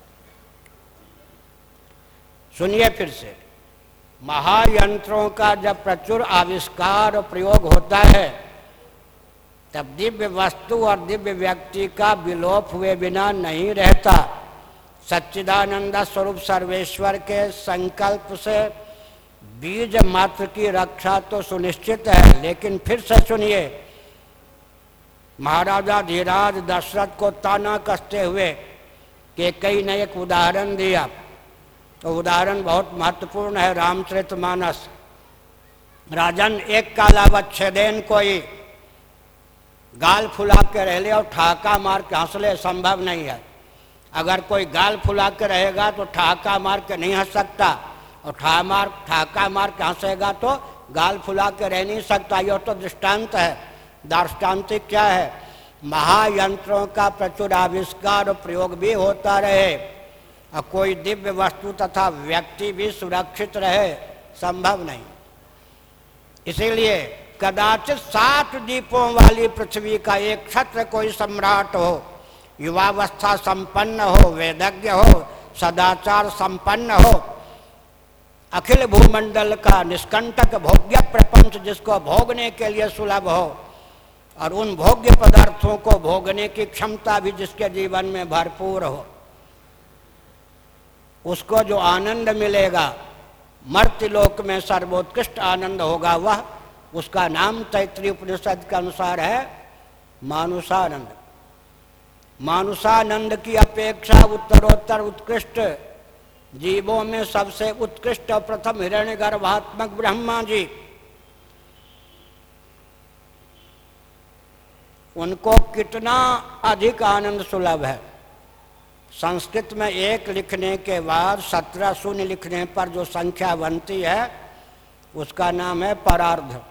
सुनिए फिर से, महायंत्रों का जब प्रचुर आविष्कार और प्रयोग होता है तब दिव्य वस्तु और दिव्य व्यक्ति का विलोप हुए बिना नहीं रहता। सच्चिदानंद स्वरूप सर्वेश्वर के संकल्प से बीज मात्र की रक्षा तो सुनिश्चित है, लेकिन फिर से सुनिए, महाराजा धीराज दशरथ को ताना कसते हुए कि कई ने एक उदाहरण दिया, तो उदाहरण बहुत महत्वपूर्ण है। रामचरितमानस। राजन, एक कालावच्छेदेन कोई गाल फुला के रह ले और ठहाका मार के हंस ले, संभव नहीं है। अगर कोई गाल फुला के रहेगा तो ठहाका मार के नहीं हंस सकता, और ठहाका मार के हंसेगा तो गाल फुला के रह नहीं सकता। यह तो दृष्टांत है। दार्ष्टान्तिक क्या है? महायंत्रों का प्रचुर आविष्कार और प्रयोग भी होता रहे और कोई दिव्य वस्तु तथा व्यक्ति भी सुरक्षित रहे, संभव नहीं। इसीलिए कदाचित 7 दीपों वाली पृथ्वी का एक क्षत्र कोई सम्राट हो, युवावस्था संपन्न हो, वेदज्ञ हो, सदाचार संपन्न हो, अखिल भूमंडल का निष्कंटक भोग्य प्रपंच जिसको भोगने के लिए सुलभ हो और उन भोग्य पदार्थों को भोगने की क्षमता भी जिसके जीवन में भरपूर हो, उसको जो आनंद मिलेगा, मर्त्यलोक में सर्वोत्कृष्ट आनंद होगा, वह उसका नाम तैत्रीय उपनिषद के अनुसार है मानुषानंद। मानुषानंद की अपेक्षा उत्तरोत्तर उत्कृष्ट जीवों में सबसे उत्कृष्ट और प्रथम हिरण्यगर्भात्मक ब्रह्मा जी, उनको कितना अधिक आनंद सुलभ है। संस्कृत में 1 लिखने के बाद 17 शून्य लिखने पर जो संख्या बनती है उसका नाम है परार्ध।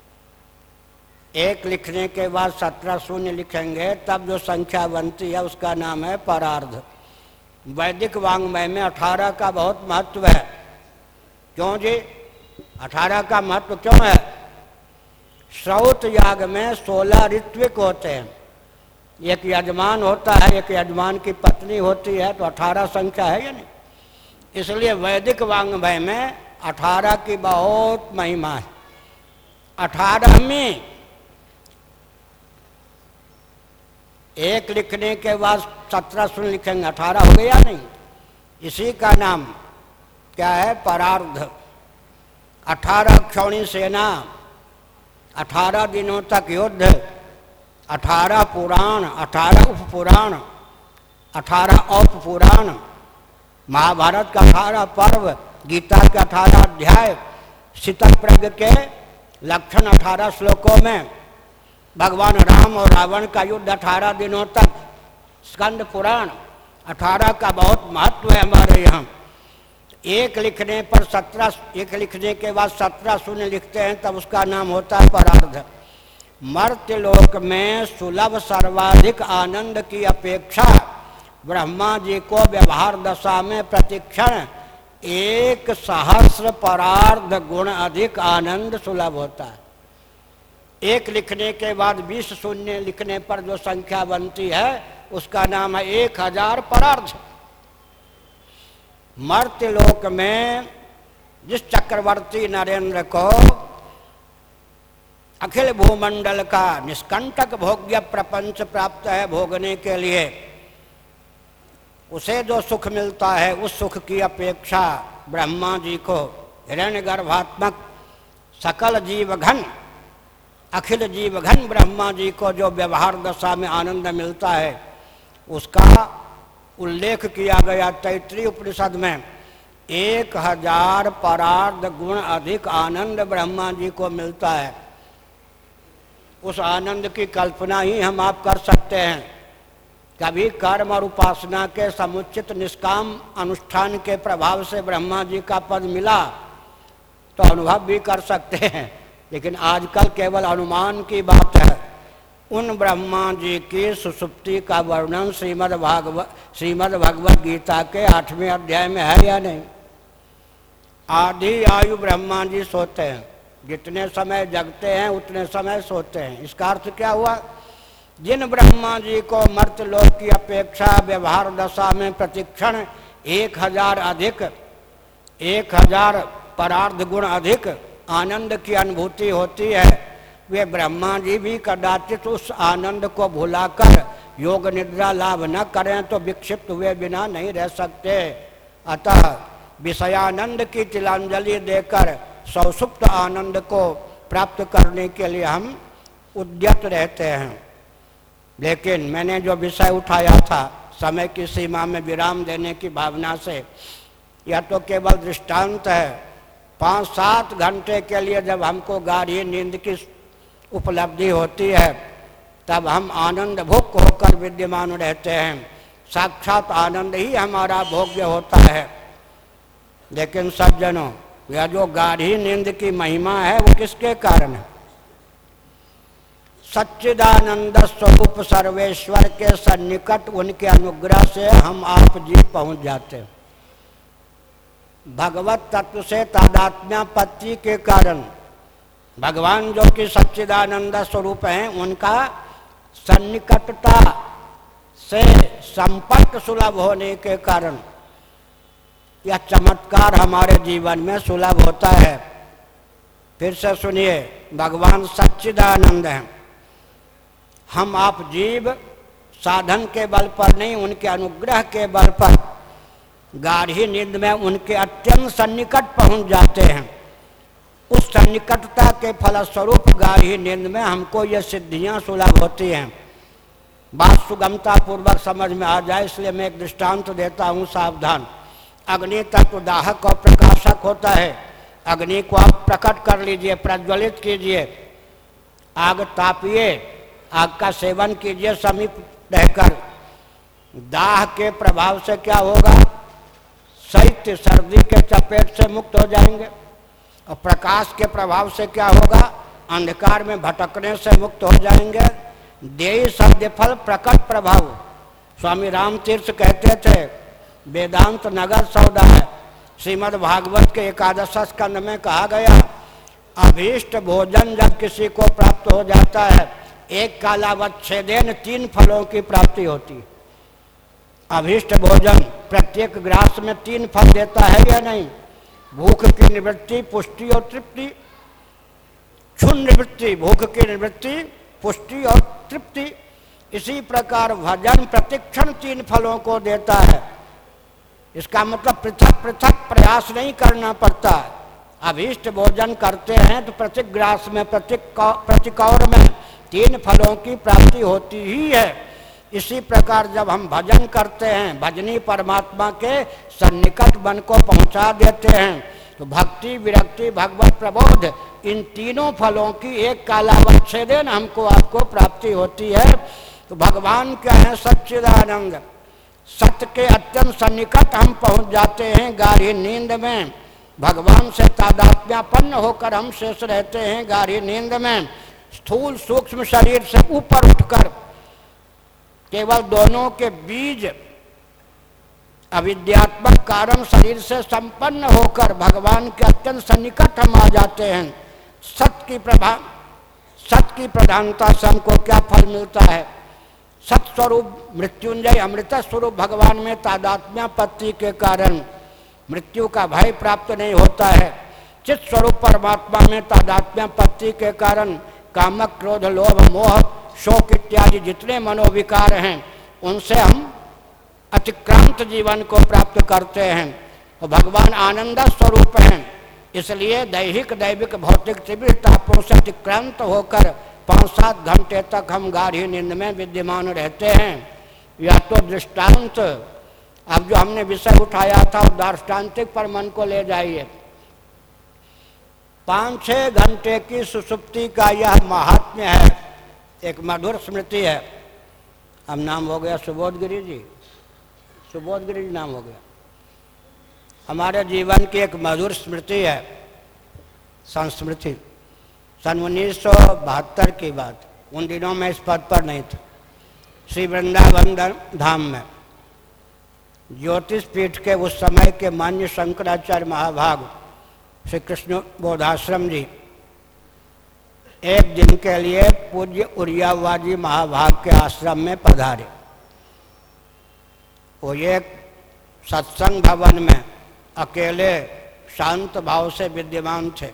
1 लिखने के बाद 17 शून्य लिखेंगे तब जो संख्या बनती है उसका नाम है परार्ध। वैदिक वाङ्मय में 18 का बहुत महत्व है। क्यों जी? 18 का महत्व क्यों है? श्रौत याग में 16 ऋत्विक होते हैं, एक यजमान होता है, एक यजमान की पत्नी होती है, तो 18 संख्या है या नहीं? इसलिए वैदिक वाङ्मय में 18 की बहुत महिमा है। 18वीं 1 लिखने के बाद 17 शून्य लिखेंगे, 18 हो गया नहीं? इसी का नाम क्या है? परार्ध। 18 क्षौणी सेना, 18 दिनों तक युद्ध, 18 पुराण, 18 उपपुराण, 18 औपपुराण, महाभारत का 18 पर्व, गीता के 18 अध्याय, शीतप्रज्ञ के लक्षण 18 श्लोकों में, भगवान राम और रावण का युद्ध 18 दिनों तक, स्कंद पुराण। 18 का बहुत महत्व है हमारे यहाँ। 1 लिखने पर 17, 1 लिखने के बाद 17 शून्य लिखते हैं तब उसका नाम होता है परार्ध। मर्त्यलोक में सुलभ सर्वाधिक आनंद की अपेक्षा ब्रह्मा जी को व्यवहार दशा में प्रतिक्षण 1 सहस्र परार्ध गुण अधिक आनंद सुलभ होता है। 1 लिखने के बाद 20 शून्य लिखने पर जो संख्या बनती है उसका नाम है 1000 परार्ध। मर्त्यलोक में जिस चक्रवर्ती नरेंद्र को अखिल भूमंडल का निष्कंटक भोग्य प्रपंच प्राप्त है भोगने के लिए, उसे जो सुख मिलता है उस सुख की अपेक्षा ब्रह्मा जी को हिरण्यगर्भात्मक सकल जीवघन, अखिल जीवघन ब्रह्मा जी को जो व्यवहार दशा में आनंद मिलता है उसका उल्लेख किया गया तैत्रीय उपनिषद में। 1000 परार्ध गुण अधिक आनंद ब्रह्मा जी को मिलता है। उस आनंद की कल्पना ही हम आप कर सकते हैं। कभी कर्म और उपासना के समुचित निष्काम अनुष्ठान के प्रभाव से ब्रह्मा जी का पद मिला तो अनुभव भी कर सकते हैं, लेकिन आजकल केवल अनुमान की बात है। उन ब्रह्मा जी की सुसुप्ति का वर्णन श्रीमद् भगवद गीता के 8वें अध्याय में है या नहीं? आधी आयु ब्रह्मा जी सोते हैं, जितने समय जगते हैं उतने समय सोते हैं। इसका अर्थ क्या हुआ? जिन ब्रह्मा जी को मर्त्यलोक की अपेक्षा व्यवहार दशा में प्रतिक्षण 1000 परार्ध गुण अधिक आनंद की अनुभूति होती है, वे ब्रह्मा जी भी कदाचित उस आनंद को भुलाकर योग निद्रा लाभ न करें तो विक्षिप्त हुए बिना नहीं रह सकते। अतः विषयानंद की तिलांजलि देकर सौसुप्त आनंद को प्राप्त करने के लिए हम उद्यत रहते हैं। लेकिन मैंने जो विषय उठाया था समय की सीमा में विराम देने की भावना से, यह तो केवल दृष्टांत है। 5-7 घंटे के लिए जब हमको गाढ़ी नींद की उपलब्धि होती है तब हम आनंद भुक होकर विद्यमान रहते हैं। साक्षात आनंद ही हमारा भोग्य होता है। लेकिन सज्जनों, यह जो गाढ़ी नींद की महिमा है वो किसके कारण है? सच्चिदानंद स्वरूप सर्वेश्वर के सन्निकट उनके अनुग्रह से हम आप जी पहुंच जाते हैं। भगवत तत्व से तादात्म्यापत्ति के कारण भगवान जो कि सच्चिदानंद स्वरूप हैं, उनका सन्निकटता से संपर्क सुलभ होने के कारण यह चमत्कार हमारे जीवन में सुलभ होता है। फिर से सुनिए, भगवान सच्चिदानंद हैं। हम आप जीव साधन के बल पर नहीं, उनके अनुग्रह के बल पर गाढ़ी नींद में उनके अत्यंत सन्निकट पहुंच जाते हैं। उस सन्निकटता के फलस्वरूप गाढ़ी नींद में हमको ये सिद्धियां सुलभ होती हैं। बात सुगमता पूर्वक समझ में आ जाए इसलिए मैं एक दृष्टांत देता हूँ, सावधान। अग्नि तत्व दाहक और प्रकाशक होता है। अग्नि को आप प्रकट कर लीजिए, प्रज्वलित कीजिए, आग तापिए, आग का सेवन कीजिए समीप रहकर। दाह के प्रभाव से क्या होगा? शैत्य सर्दी के चपेट से मुक्त हो जाएंगे। और प्रकाश के प्रभाव से क्या होगा? अंधकार में भटकने से मुक्त हो जाएंगे। देहि शब्द फल प्रकट प्रभाव। स्वामी रामतीर्थ कहते थे, वेदांत नगर सौदा है। श्रीमद् भागवत के 11 स्कंद में कहा गया, अभीष्ट भोजन जब किसी को प्राप्त हो जाता है, एक कालावच्छेदेन 3 फलों की प्राप्ति होती है। अभीष्ट भोजन प्रत्येक ग्रास में 3 फल देता है या नहीं? भूख की निवृत्ति, पुष्टि और तृप्ति। क्षुण निवृत्ति, भूख की निवृत्ति, पुष्टि और तृप्ति। इसी प्रकार भजन प्रतिक्षण 3 फलों को देता है। इसका मतलब पृथक पृथक प्रयास नहीं करना पड़ता। अभीष्ट भोजन करते हैं तो प्रत्येक ग्रास में, प्रत्येक कौर में 3 फलों की प्राप्ति होती ही है। इसी प्रकार जब हम भजन करते हैं, भजनी परमात्मा के सन्निकट मन को पहुंचा देते हैं, तो भक्ति, विरक्ति, भगवत प्रबोध, इन तीनों फलों की एक कालावच्छेदन हमको आपको प्राप्ति होती है। तो भगवान क्या है? सच्चिदानंद। सत्य के अत्यंत सन्निकट हम पहुंच जाते हैं गाढ़ी नींद में। भगवान से तादात्म्यापन्न होकर हम शेष रहते हैं गाढ़ी नींद में। स्थूल सूक्ष्म शरीर से ऊपर उठकर केवल दोनों के बीज अविद्यात्मक कारण शरीर से संपन्न होकर भगवान के अत्यंत सन्निकट हम आ जाते हैं। सत्य की प्रधानता से हमको क्या फल मिलता है? सत स्वरूप मृत्युंजय अमृत स्वरूप भगवान में तादात्म्यापत्ति के कारण मृत्यु का भय प्राप्त नहीं होता है। चित स्वरूप परमात्मा में तादात्म्यापत्ति के कारण कामक, क्रोध, लोभ, मोह, शोक इत्यादि जितने मनोविकार हैं उनसे हम अतिक्रांत जीवन को प्राप्त करते हैं। और भगवान आनंद स्वरूप हैं, इसलिए दैहिक, दैविक, भौतिक तीव्र तापों से अतिक्रांत होकर 5-7 घंटे तक हम गाढ़ी नींद में विद्यमान रहते हैं। यह तो दृष्टांत। अब जो हमने विषय उठाया था वो दार्ष्टान्तिक पर मन को ले जाइए। 5-6 घंटे की सुसुप्ति का यह महात्म्य है। एक मधुर स्मृति है। अब नाम हो गया सुबोध गिरी जी, सुबोध गिरी जी नाम हो गया। हमारे जीवन की एक मधुर स्मृति है, संस्मृति। सन 1972 की बात। उन दिनों में इस पद पर नहीं था। श्री वृंदावन धाम में ज्योतिष पीठ के उस समय के मान्य शंकराचार्य महाभाग श्री कृष्ण बोधाश्रम जी एक दिन के लिए पूज्य उरियावाजी महाभाग के आश्रम में पधारे। वो एक सत्संग भवन में अकेले शांत भाव से विद्यमान थे।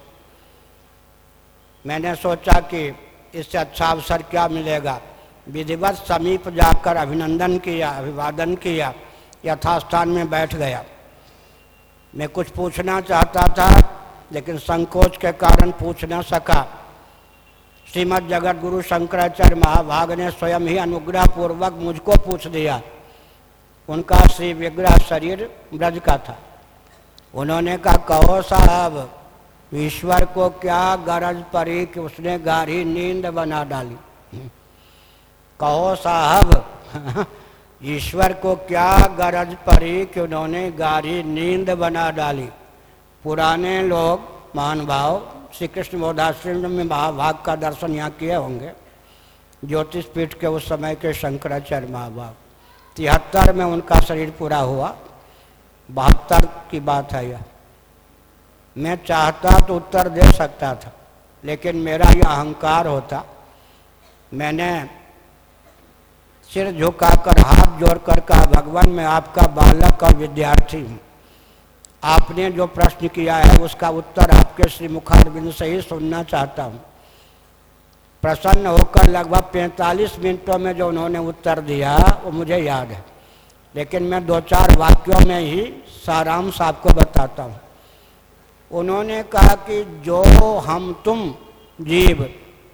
मैंने सोचा कि इससे अच्छा अवसर क्या मिलेगा। विधिवत समीप जाकर अभिनंदन किया, अभिवादन किया, यथास्थान में बैठ गया। मैं कुछ पूछना चाहता था लेकिन संकोच के कारण पूछ न सका। श्रीमद् जगत गुरु शंकराचार्य महाभाग ने स्वयं ही अनुग्रह पूर्वक मुझको पूछ दिया। उनका श्री विग्रह शरीर ब्रज का था। उन्होंने कहा, कहो साहब, ईश्वर को क्या गरज पड़ी कि उसने गाढ़ी नींद बना डाली। कहो साहब, ईश्वर को क्या गरज पड़ी कि उन्होंने गाढ़ी नींद बना डाली। पुराने लोग महान भाव श्री कृष्ण बोधाश्रम में महाभाग का दर्शन यहाँ किए होंगे। ज्योतिष पीठ के उस समय के शंकराचार्य महाभाग 73 में उनका शरीर पूरा हुआ। 72 की बात है यह। मैं चाहता तो उत्तर दे सकता था, लेकिन मेरा यह अहंकार होता। मैंने सिर झुकाकर हाथ जोड़कर कहा, भगवान मैं आपका बालक और विद्यार्थी हूँ। आपने जो प्रश्न किया है उसका उत्तर आपके श्री मुखारबिंद से ही सुनना चाहता हूँ। प्रसन्न होकर लगभग 45 मिनटों में जो उन्होंने उत्तर दिया वो मुझे याद है, लेकिन मैं 2-4 वाक्यों में ही सारांश आपको बताता हूँ। उन्होंने कहा कि जो हम तुम जीव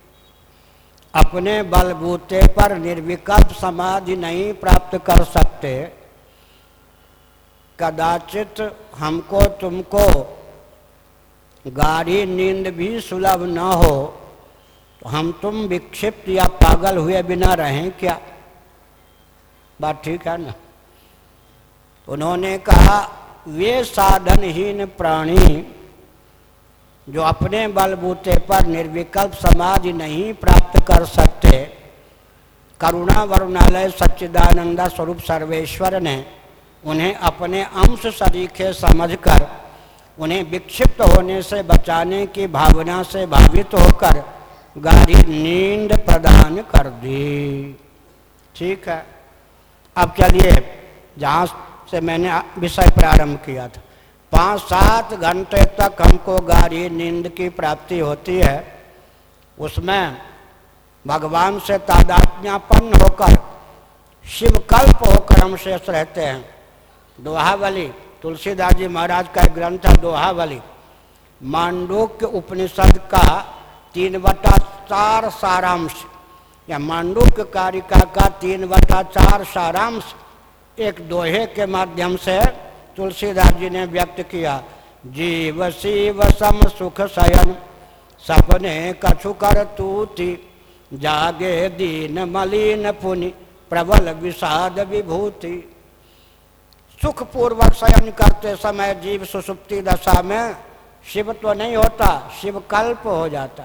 अपने बलबूते पर निर्विकल्प समाधि नहीं प्राप्त कर सकते, कदाचित हमको तुमको गाढ़ी नींद भी सुलभ न हो तो हम तुम विक्षिप्त या पागल हुए बिना रहें क्या। बात ठीक है ना। उन्होंने कहा, वे साधनहीन प्राणी जो अपने बलबूते पर निर्विकल्प समाधि नहीं प्राप्त कर सकते, करुणा वरुणालय सच्चिदानंद स्वरूप सर्वेश्वर ने उन्हें अपने अंश सरीखे समझकर उन्हें विक्षिप्त होने से बचाने की भावना से भावित होकर गाढ़ी नींद प्रदान कर दी। ठीक है, अब चलिए जहाँ से मैंने विषय प्रारंभ किया था। 5-7 घंटे तक हमको गाढ़ी नींद की प्राप्ति होती है। उसमें भगवान से तादात्म्यापन्न होकर शिवकल्प होकर हम शेष रहते हैं। दोहावली, तुलसीदास जी महाराज का एक ग्रंथ है दोहावली, मांडूक्य उपनिषद का 3/4 सारांश या मांडूक्य कारिका का 3/4 सारांश एक दोहे के माध्यम से तुलसीदास जी ने व्यक्त किया। जीव शिव सम सुख शयन सपने कछु कर तूति, जागे दीन मलिन पुनि प्रबल विषाद विभूति। सुखपूर्वक शयन करते समय जीव सुषुप्ति दशा में शिव तो नहीं होता, शिवकल्प हो जाता।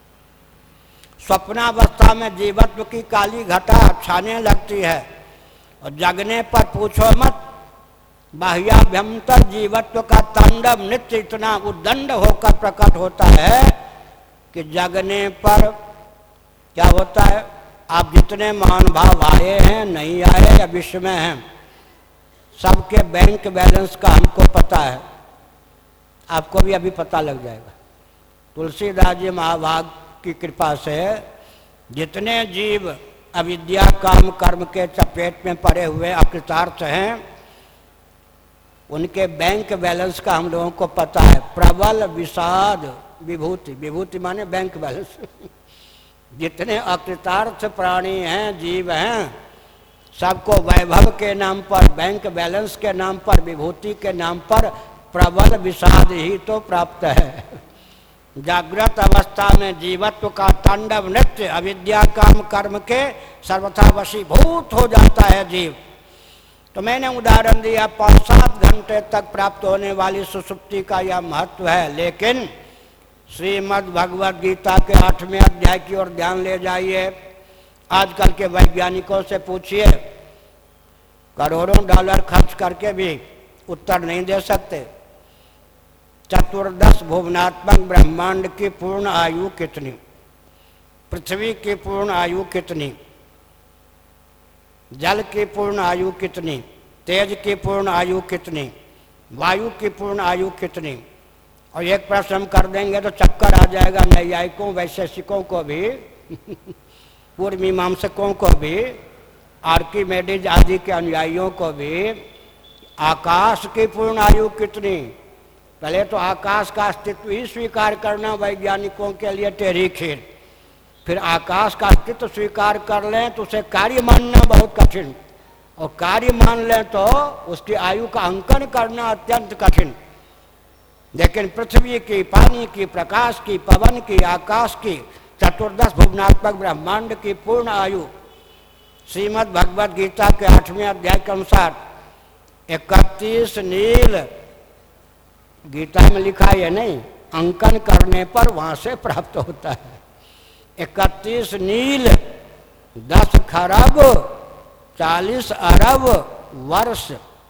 स्वप्नावस्था में जीवत्व की काली घटा छाने लगती है और जगने पर पूछो मत, बाह्याभ्यंतर जीवत्व का तांडव नित्य इतना उद्दंड होकर प्रकट होता है कि जगने पर क्या होता है। आप जितने महान भाव आए हैं नहीं आए या विश्व में हैं, सबके बैंक बैलेंस का हमको पता है। आपको भी अभी पता लग जाएगा। तुलसीदास जी महाभाग की कृपा से जितने जीव अविद्या काम कर्म के चपेट में पड़े हुए अकृतार्थ हैं, उनके बैंक बैलेंस का हम लोगों को पता है। प्रबल विषाद विभूति, विभूति माने बैंक बैलेंस। जितने अकृतार्थ प्राणी हैं, जीव हैं, सबको वैभव के नाम पर, बैंक बैलेंस के नाम पर, विभूति के नाम पर प्रबल विषाद ही तो प्राप्त है। जागृत अवस्था में जीवत्व का तांडव नृत्य अविद्या काम कर्म के सर्वथा वशीभूत हो जाता है जीव। तो मैंने उदाहरण दिया 5-7 घंटे तक प्राप्त होने वाली सुषुप्ति का यह महत्व है। लेकिन श्रीमद् भगवद गीता के 8वें अध्याय की ओर ध्यान ले जाइए। आजकल के वैज्ञानिकों से पूछिए, करोड़ों डॉलर खर्च करके भी उत्तर नहीं दे सकते। चतुर्दश भुवनात्मक ब्रह्मांड की पूर्ण आयु कितनी, पृथ्वी की पूर्ण आयु कितनी, जल की पूर्ण आयु कितनी, तेज की पूर्ण आयु कितनी, वायु की पूर्ण आयु कितनी। और एक प्रश्न हम कर देंगे तो चक्कर आ जाएगा नैयायिकों वैशेषिकों को भी पूर्व मीमांसकों को भी, आर्किमेडीज आदि के अनुयायियों को भी। आकाश की पूर्ण आयु कितनी? पहले तो आकाश का अस्तित्व ही स्वीकार करना वैज्ञानिकों के लिए टेढ़ी खीर। फिर आकाश का अस्तित्व स्वीकार कर लें तो उसे कार्य मानना बहुत कठिन, और कार्य मान लें तो उसकी आयु का अंकन करना अत्यंत कठिन। लेकिन पृथ्वी की, पानी की, प्रकाश की, पवन की, आकाश की, चतुर्दश भुवनात्मक ब्रह्मांड की पूर्ण आयु श्रीमद् भगवद गीता के 8वें अध्याय के अनुसार 31 नील, गीता में लिखा है नहीं, अंकन करने पर वहां से प्राप्त होता है। 31 नील 10 खरब 40 अरब वर्ष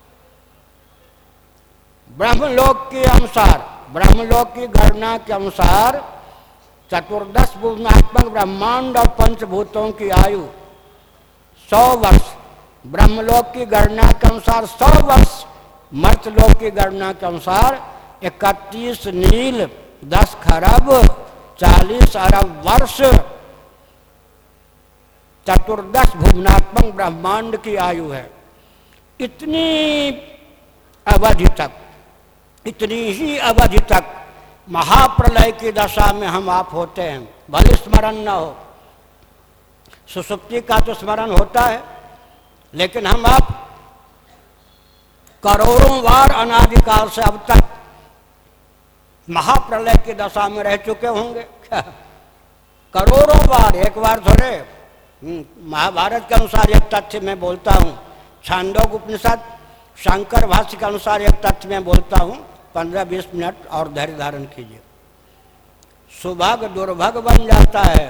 ब्रह्मलोक के अनुसार, ब्रह्मलोक की गणना के अनुसार चतुर्दश भुवनात्मक ब्रह्मांड और पंचभूतों की आयु 100 वर्ष, ब्रह्मलोक की गणना के अनुसार 100 वर्ष, मर्त्यलोक की गणना के अनुसार 31 नील 10 खरब 40 अरब वर्ष चतुर्दश भुवनात्मक ब्रह्मांड की आयु है। इतनी अवधि तक, इतनी ही अवधि तक महाप्रलय की दशा में हम आप होते हैं, भले स्मरण न हो। सुसुप्ति का तो स्मरण होता है, लेकिन हम आप करोड़ों बार अनादिकाल से अब तक महाप्रलय की दशा में रह चुके होंगे। करोड़ों बार, एक बार थोड़े। महाभारत के अनुसार एक तथ्य मैं बोलता हूँ, छांदोग्य उपनिषद शंकर भाष्य के अनुसार एक तथ्य मैं बोलता हूँ, 15-20 मिनट और धैर्य धारण कीजिए। सुभाग दुर्भग बन जाता है।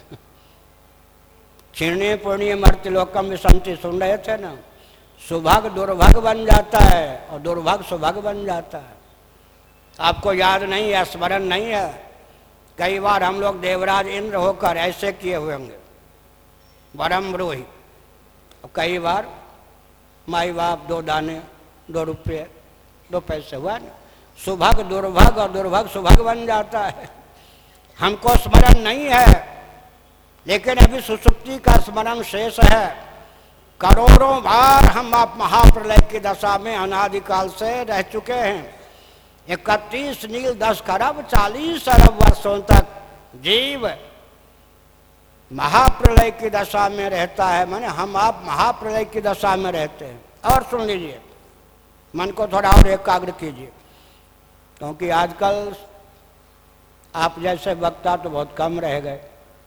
क्षीणे पुण्य मर्त्यलोकम विसंति सुन रहे थे ना, सुभाग दुर्भग बन जाता है और दुर्भग सुभग बन जाता है। आपको याद नहीं है, स्मरण नहीं है, कई बार हम लोग देवराज इंद्र होकर ऐसे किए हुए होंगे, वरम ब्रूहि। कई बार माई बाप 2 दाने 2 रुपये 2 पैसे हुआ ना, सुभग दुर्भग और दुर्भग सुभग बन जाता है। हमको स्मरण नहीं है, लेकिन अभी सुसुप्ति का स्मरण शेष है। करोड़ों बार हम आप महाप्रलय की दशा में अनादिकाल से रह चुके हैं। 31 नील 10 खरब 40 अरब वर्षों तक जीव महाप्रलय की दशा में रहता है, माने हम आप महाप्रलय की दशा में रहते हैं। और सुन लीजिए, मन को थोड़ा और एकाग्र कीजिए, क्योंकि आजकल आप जैसे वक्ता तो बहुत कम रह गए,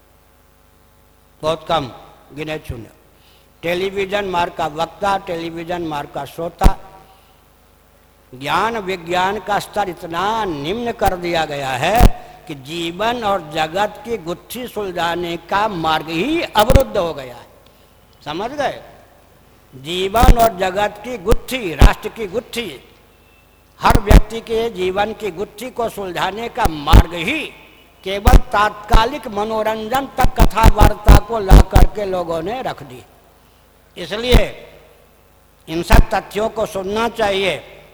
बहुत कम, गिने चुने। टेलीविजन मार्ग का वक्ता, टेलीविजन मार्ग का श्रोता, ज्ञान विज्ञान का स्तर इतना निम्न कर दिया गया है कि जीवन और जगत की गुत्थी सुलझाने का मार्ग ही अवरुद्ध हो गया है। समझ गए? जीवन और जगत की गुत्थी, राष्ट्र की गुत्थी, हर व्यक्ति के जीवन की गुत्थी को सुलझाने का मार्ग ही केवल तात्कालिक मनोरंजन तक कथा वार्ता को ला करके लोगों ने रख दी। इसलिए इन सब तथ्यों को सुनना चाहिए।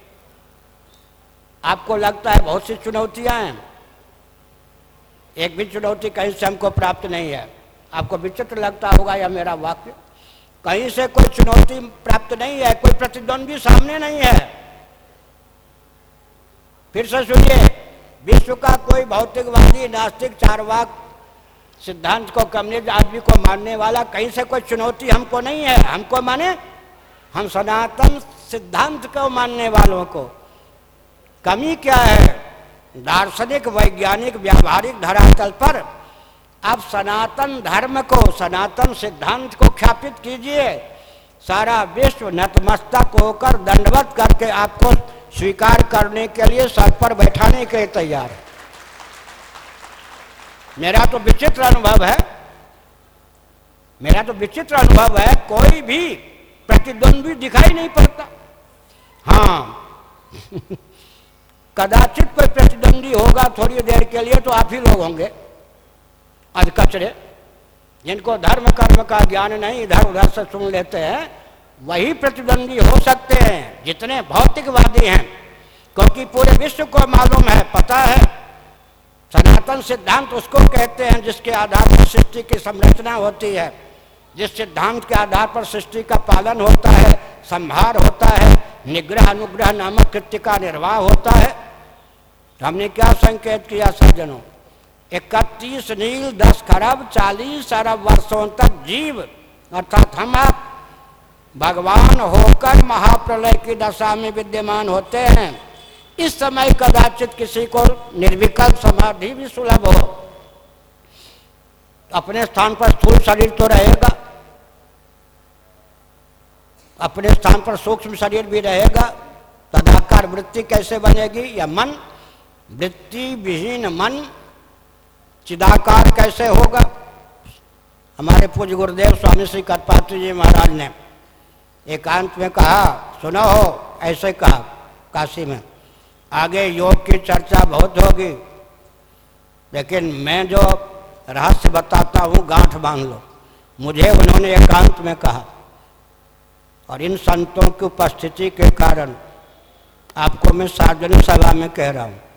आपको लगता है बहुत सी चुनौतियां हैं, एक भी चुनौती कहीं से हमको प्राप्त नहीं है। आपको विचित्र लगता होगा यह मेरा वाक्य, कहीं से कोई चुनौती प्राप्त नहीं है, कोई प्रतिद्वंदी सामने नहीं है। फिर से सुनिए, विश्व का कोई भौतिकवादी, नास्तिक, चारवाक सिद्धांत को, कम्युनिस्ट आदमी को मानने वाला कहीं से कोई चुनौती हमको नहीं है। हमको माने, हम सनातन सिद्धांत को मानने वालों को कमी क्या है? दार्शनिक, वैज्ञानिक, व्यावहारिक धरातल पर आप सनातन धर्म को, सनातन सिद्धांत को ख्यापित कीजिए। सारा विश्व नतमस्तक होकर दंडवत करके आपको स्वीकार करने के लिए सर पर बैठाने के लिए तैयार है। मेरा तो विचित्र अनुभव है, मेरा तो विचित्र अनुभव है, कोई भी प्रतिद्वंदी दिखाई नहीं पड़ता। हाँ कदाचित कोई प्रतिद्वंदी होगा थोड़ी देर के लिए, तो आप ही लोग होंगे अधकचरे, जिनको धर्म कर्म का ज्ञान नहीं, इधर उधर से सुन लेते हैं, वही प्रतिद्वंदी हो सकते हैं, जितने भौतिकवादी हैं। क्योंकि पूरे विश्व को मालूम है, पता है, सनातन सिद्धांत उसको कहते हैं जिसके आधार पर सृष्टि की संरचना होती है, जिस सिद्धांत के आधार पर सृष्टि का पालन होता है, संहार होता है, निग्रह अनुग्रह नामक कृत्य का निर्वाह होता है। हमने क्या संकेत किया सज्जनों? 31 नील 10 खरब 40 अरब वर्षों तक जीव अर्थात हम आप भगवान होकर महाप्रलय की दशा में विद्यमान होते हैं। इस समय कदाचित किसी को निर्विकल्प समाधि भी सुलभ हो, अपने स्थान पर स्थूल शरीर तो रहेगा, अपने स्थान पर सूक्ष्म शरीर भी रहेगा, तदाकार वृत्ति कैसे बनेगी? या मन, वृत्ति विहीन मन चिदाकार कैसे होगा? हमारे पूज्य गुरुदेव स्वामी श्री करपात्री जी महाराज ने एकांत में कहा, सुनो हो, ऐसे कहा काशी में, आगे योग की चर्चा बहुत होगी, लेकिन मैं जो रहस्य बताता हूँ गांठ बांध लो। मुझे उन्होंने एकांत में कहा और इन संतों की उपस्थिति के कारण आपको मैं सार्वजनिक सभा में कह रहा हूँ,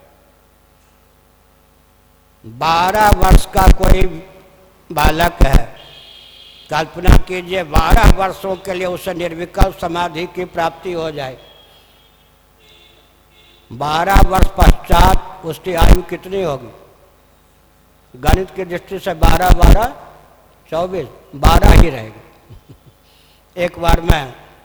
12 वर्ष का कोई बालक है, कल्पना कीजिए 12 वर्षों के लिए उसे निर्विकल्प समाधि की प्राप्ति हो जाए। 12 वर्ष पश्चात उसकी आयु कितनी होगी? गणित की दृष्टि से 12 12 24, 12 ही रहेगी। एक बार मैं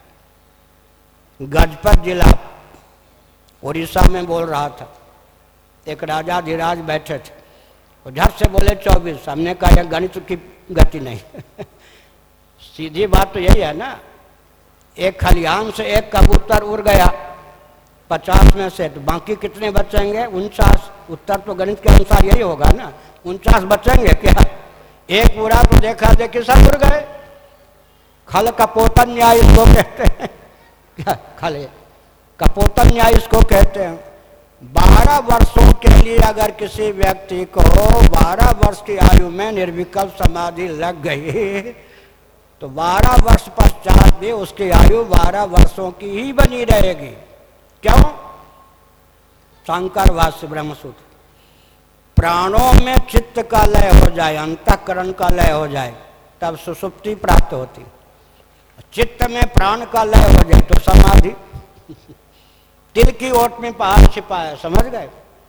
गजपत जिला उड़ीसा में बोल रहा था, एक राजा धीराज बैठे थे, वो झट से बोले 24। हमने कहा यह गणित की गति नहीं सीधी बात तो यही है ना, एक खलिहान से एक कबूतर उड़ गया 50 में से, तो बाकी कितने बचेंगे? 49। उत्तर तो गणित के अनुसार यही होगा ना, 49 बचेंगे क्या? एक उड़ा तो देखा देखी सब उड़ गए। खल कपोतन न्याय इसको कहते हैं, क्या खले कपोतन न्याय इसको कहते हैं। 12 वर्षों के लिए अगर किसी व्यक्ति को 12 वर्ष की आयु में निर्विकल्प समाधि लग गई तो 12 वर्ष पश्चात भी उसकी आयु 12 वर्षों की ही बनी रहेगी। क्यों? शंकर भाष्य ब्रह्मसूत्र, प्राणों में चित्त का लय हो जाए, अंतःकरण का लय हो जाए, तब सुषुप्ति प्राप्त होती। चित्त में प्राण का लय हो जाए तो समाधि। तिल की ओट में पहाड़ छिपा है, समझ गए?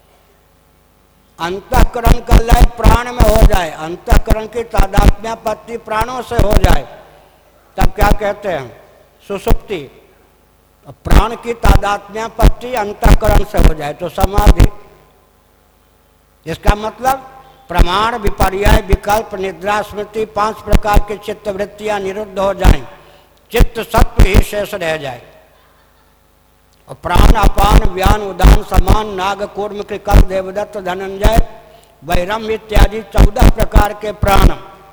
अंतःकरण का लय प्राण में हो जाए, अंतःकरण की तादात्म्यापत्ति प्राणों से हो जाए, तब क्या कहते हैं? सुषुप्ति। प्राण की तादात्म्यापत्ति अंतःकरण से हो जाए तो समाधि। इसका मतलब प्रमाण, विपर्याय, विकल्प, निद्रा, स्मृति 5 प्रकार की चित्त वृत्तियां निरुद्ध हो जाएं, चित्त सत्व ही शेष रह जाए। और प्राण, अपान, व्यान, उदान, समान, नाग, कूर्म, कृकल, देवदत्त, धनंजय, वैरम इत्यादि 14 प्रकार के प्राण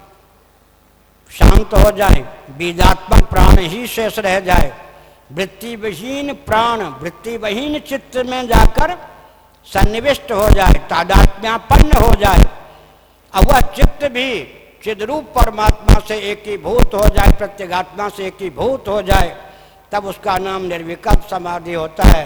शांत हो जाए, बीजात्मक प्राण ही शेष रह जाए। वृत्ति विहीन प्राण वृत्ति विहीन चित्त में जाकर सन्निविष्ट हो जाए, तादात्म्यापन्न हो जाए। अब वह चित्त भी चिद्रूप परमात्मा से एकीभूत हो जाए, प्रत्यगात्मा से एकीभूत हो जाए, तब उसका नाम निर्विकल्प समाधि होता है।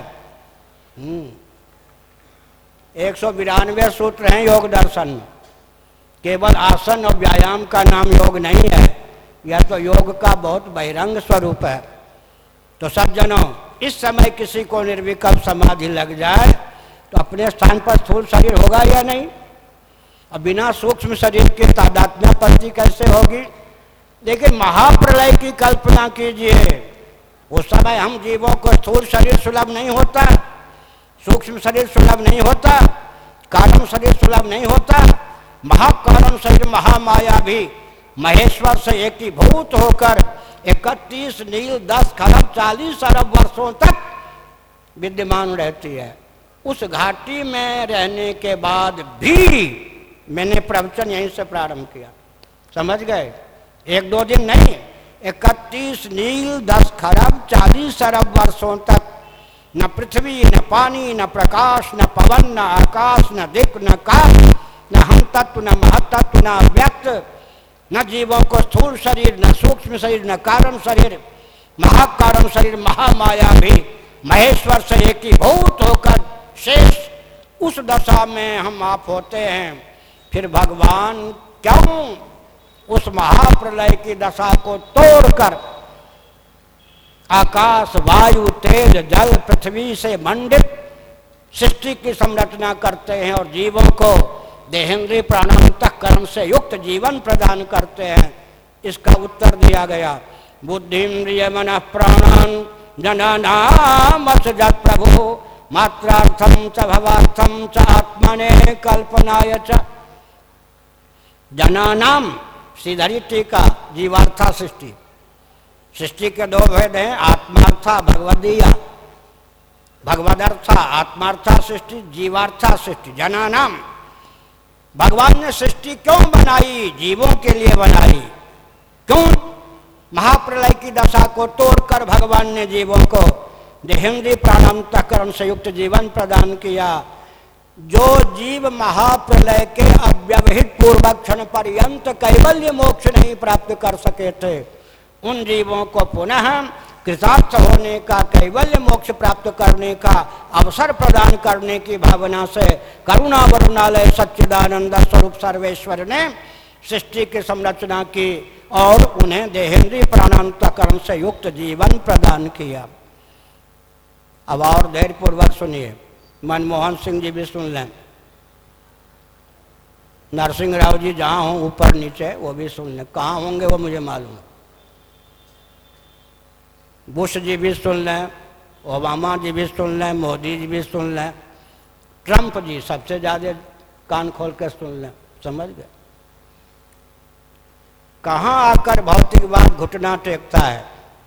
192 सूत्र हैं योग दर्शन में। केवल आसन और व्यायाम का नाम योग नहीं है, यह तो योग का बहुत बहिरंग स्वरूप है। तो सज्जनों, इस समय किसी को निर्विकल्प समाधि लग जाए तो अपने स्थान पर स्थूल शरीर होगा या नहीं? और बिना सूक्ष्म शरीर के तादात्म्यापत्ति कैसे होगी? लेकिन महाप्रलय की कल्पना कीजिए, उस समय हम जीवों को स्थूल शरीर सुलभ नहीं होता, सूक्ष्म शरीर सुलभ नहीं होता, कारण शरीर सुलभ नहीं होता। महाकारण शरीर महामाया भी महेश्वर से एकीभूत होकर 31 नील 10 खरब 40 अरब वर्षों तक विद्यमान रहती है। उस घाटी में रहने के बाद भी मैंने प्रवचन यहीं से प्रारंभ किया, समझ गए? 1-2 दिन नहीं, 31 नील 10 खरब 40 अरब वर्षों तक न पृथ्वी, न पानी, न प्रकाश, न पवन, न आकाश, न दिक्, न काल, न हम तत्व, न महतत्व, न अव्यक्त, न जीवों को स्थूल शरीर, न सूक्ष्म शरीर, न कारण शरीर, महाकारण शरीर महामाया भी महेश्वर से एकीभूत होकर शेष उस दशा में हम आप होते हैं। फिर भगवान क्यों उस महाप्रलय की दशा को तोड़कर आकाश, वायु, तेज, जल, पृथ्वी से मंडित सृष्टि की संरचना करते हैं और जीवों को देहेंद्रिय प्राणांतःकरण से युक्त जीवन प्रदान करते हैं? इसका उत्तर दिया गया, बुद्धिन्द्रिय मनः प्राणान जनानामसजत् प्रभु मात्रार्थम च भवार्थम च आत्मने कल्पनाय च। जनानाम सीधरी टीका, जीवार्था सृष्टि, सृष्टि के दो भेद हैं, आत्मार्था भगवदीया, भगवदर्था आत्मार्था सृष्टि, जीवार्था सृष्टि। जनानाम, भगवान ने सृष्टि क्यों बनाई? जीवों के लिए बनाई। क्यों? महाप्रलय की दशा को तोड़कर भगवान ने जीवों को देहेंद्रिय प्राणांतःकरण से युक्त जीवन प्रदान किया। जो जीव महाप्रलय के अव्यवहित पूर्वक क्षण पर्यंत कैवल्य मोक्ष नहीं प्राप्त कर सके थे, उन जीवों को पुनः कृतार्थ होने का, कैवल्य मोक्ष प्राप्त करने का अवसर प्रदान करने की भावना से करुणा वरुणालय सच्चिदानंद स्वरूप सर्वेश्वर ने सृष्टि की संरचना की और उन्हें देहेंद्रिय प्राणांतःकरण से युक्त जीवन प्रदान किया। अब और धैर्यपूर्वक सुनिए, मनमोहन सिंह जी भी सुन लें, नरसिंह राव जी जहाँ हों ऊपर नीचे वो भी सुन लें, कहाँ होंगे वो मुझे मालूम है। बुश जी भी सुन लें, ओबामा जी भी सुन लें, मोदी जी भी सुन लें, ट्रंप जी सबसे ज़्यादा कान खोल कर सुन लें, समझ गए? कहाँ आकर भौतिकवाद घुटना टेकता है।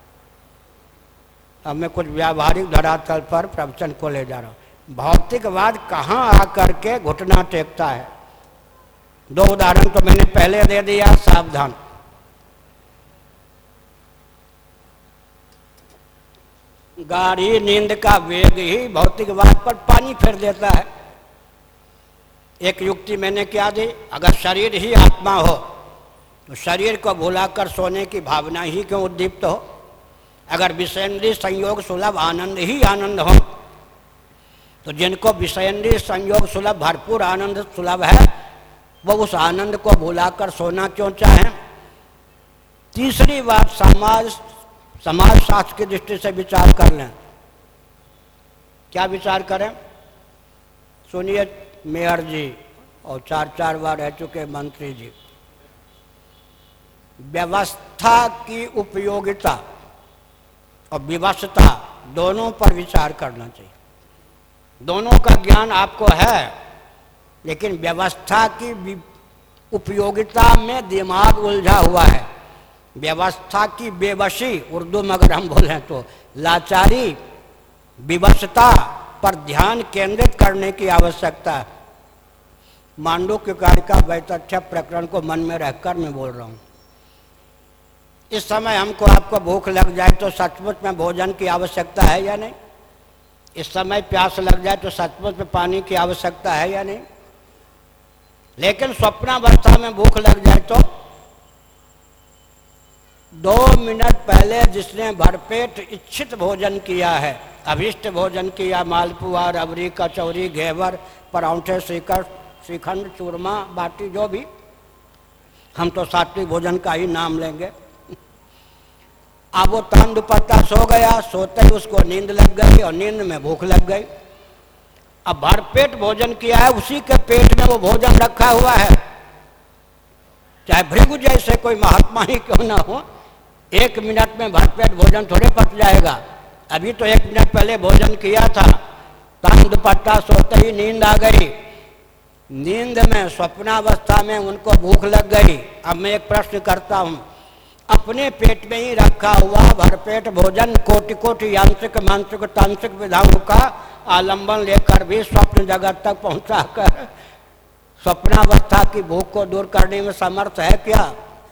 अब मैं कुछ व्यावहारिक धरातल पर प्रवचन को ले जा रहा हूँ। भौतिकवाद कहाँ आकर के घुटना टेकता है? दो उदाहरण तो मैंने पहले दे दिया, सावधान। गाढ़ी नींद का वेग ही भौतिकवाद पर पानी फेर देता है। एक युक्ति मैंने क्या दी, अगर शरीर ही आत्मा हो तो शरीर को भुलाकर सोने की भावना ही क्यों उद्दीप्त हो? अगर विषयेंद्रिय संयोग सुलभ आनंद ही आनंद हो तो जिनको विषयेंद्रिय संयोग सुलभ भरपूर आनंद सुलभ है वो उस आनंद को भुलाकर सोना क्यों चाहें? तीसरी बात, समाज शास्त्र की दृष्टि से विचार कर लें। क्या विचार करें? सुनिए, मेयर जी और 4 बार रह चुके मंत्री जी, व्यवस्था की उपयोगिता और विवशता दोनों पर विचार करना चाहिए। दोनों का ज्ञान आपको है, लेकिन व्यवस्था की उपयोगिता में दिमाग उलझा हुआ है। व्यवस्था की बेबसी, उर्दू में अगर हम बोलें तो लाचारी, विवशता पर ध्यान केंद्रित करने की आवश्यकता है। मांडूक्य कार्य का वैतथ्य प्रकरण को मन में रखकर मैं बोल रहा हूँ। इस समय हमको आपको भूख लग जाए तो सचमुच में भोजन की आवश्यकता है या नहीं? इस समय प्यास लग जाए तो सचमुच में पानी की आवश्यकता है या नहीं? लेकिन स्वप्नावस्था में भूख लग जाए तो 2 मिनट पहले जिसने भरपेट इच्छित भोजन किया है, अभिष्ट भोजन किया, मालपुआ, रबड़ी, कचौरी, घेवर, परांठे, श्रीखंड, चूरमा, बाटी, जो भी, हम तो सात्विक भोजन का ही नाम लेंगे। अब वो तान दुपट्टा सो गया, सोते ही उसको नींद लग गई और नींद में भूख लग गई। अब भरपेट भोजन किया है, उसी के पेट में वो भोजन रखा हुआ है, चाहे भृगु जैसे कोई महात्मा ही क्यों ना हो। 1 मिनट में भरपेट भोजन थोड़े पच जाएगा। अभी तो 1 मिनट पहले भोजन किया था, तान दुपट्टा सोते ही नींद आ गई। नींद में, स्वप्नावस्था में उनको भूख लग गई। अब मैं एक प्रश्न करता हूँ, अपने पेट में ही रखा हुआ भरपेट भोजन कोटि कोटि यांत्रिक, मानसिक, तांत्रिक विधाओं का आलंबन लेकर भी स्वप्न जगत तक पहुंचाकर स्वप्नावस्था की भूख को दूर करने में समर्थ है क्या?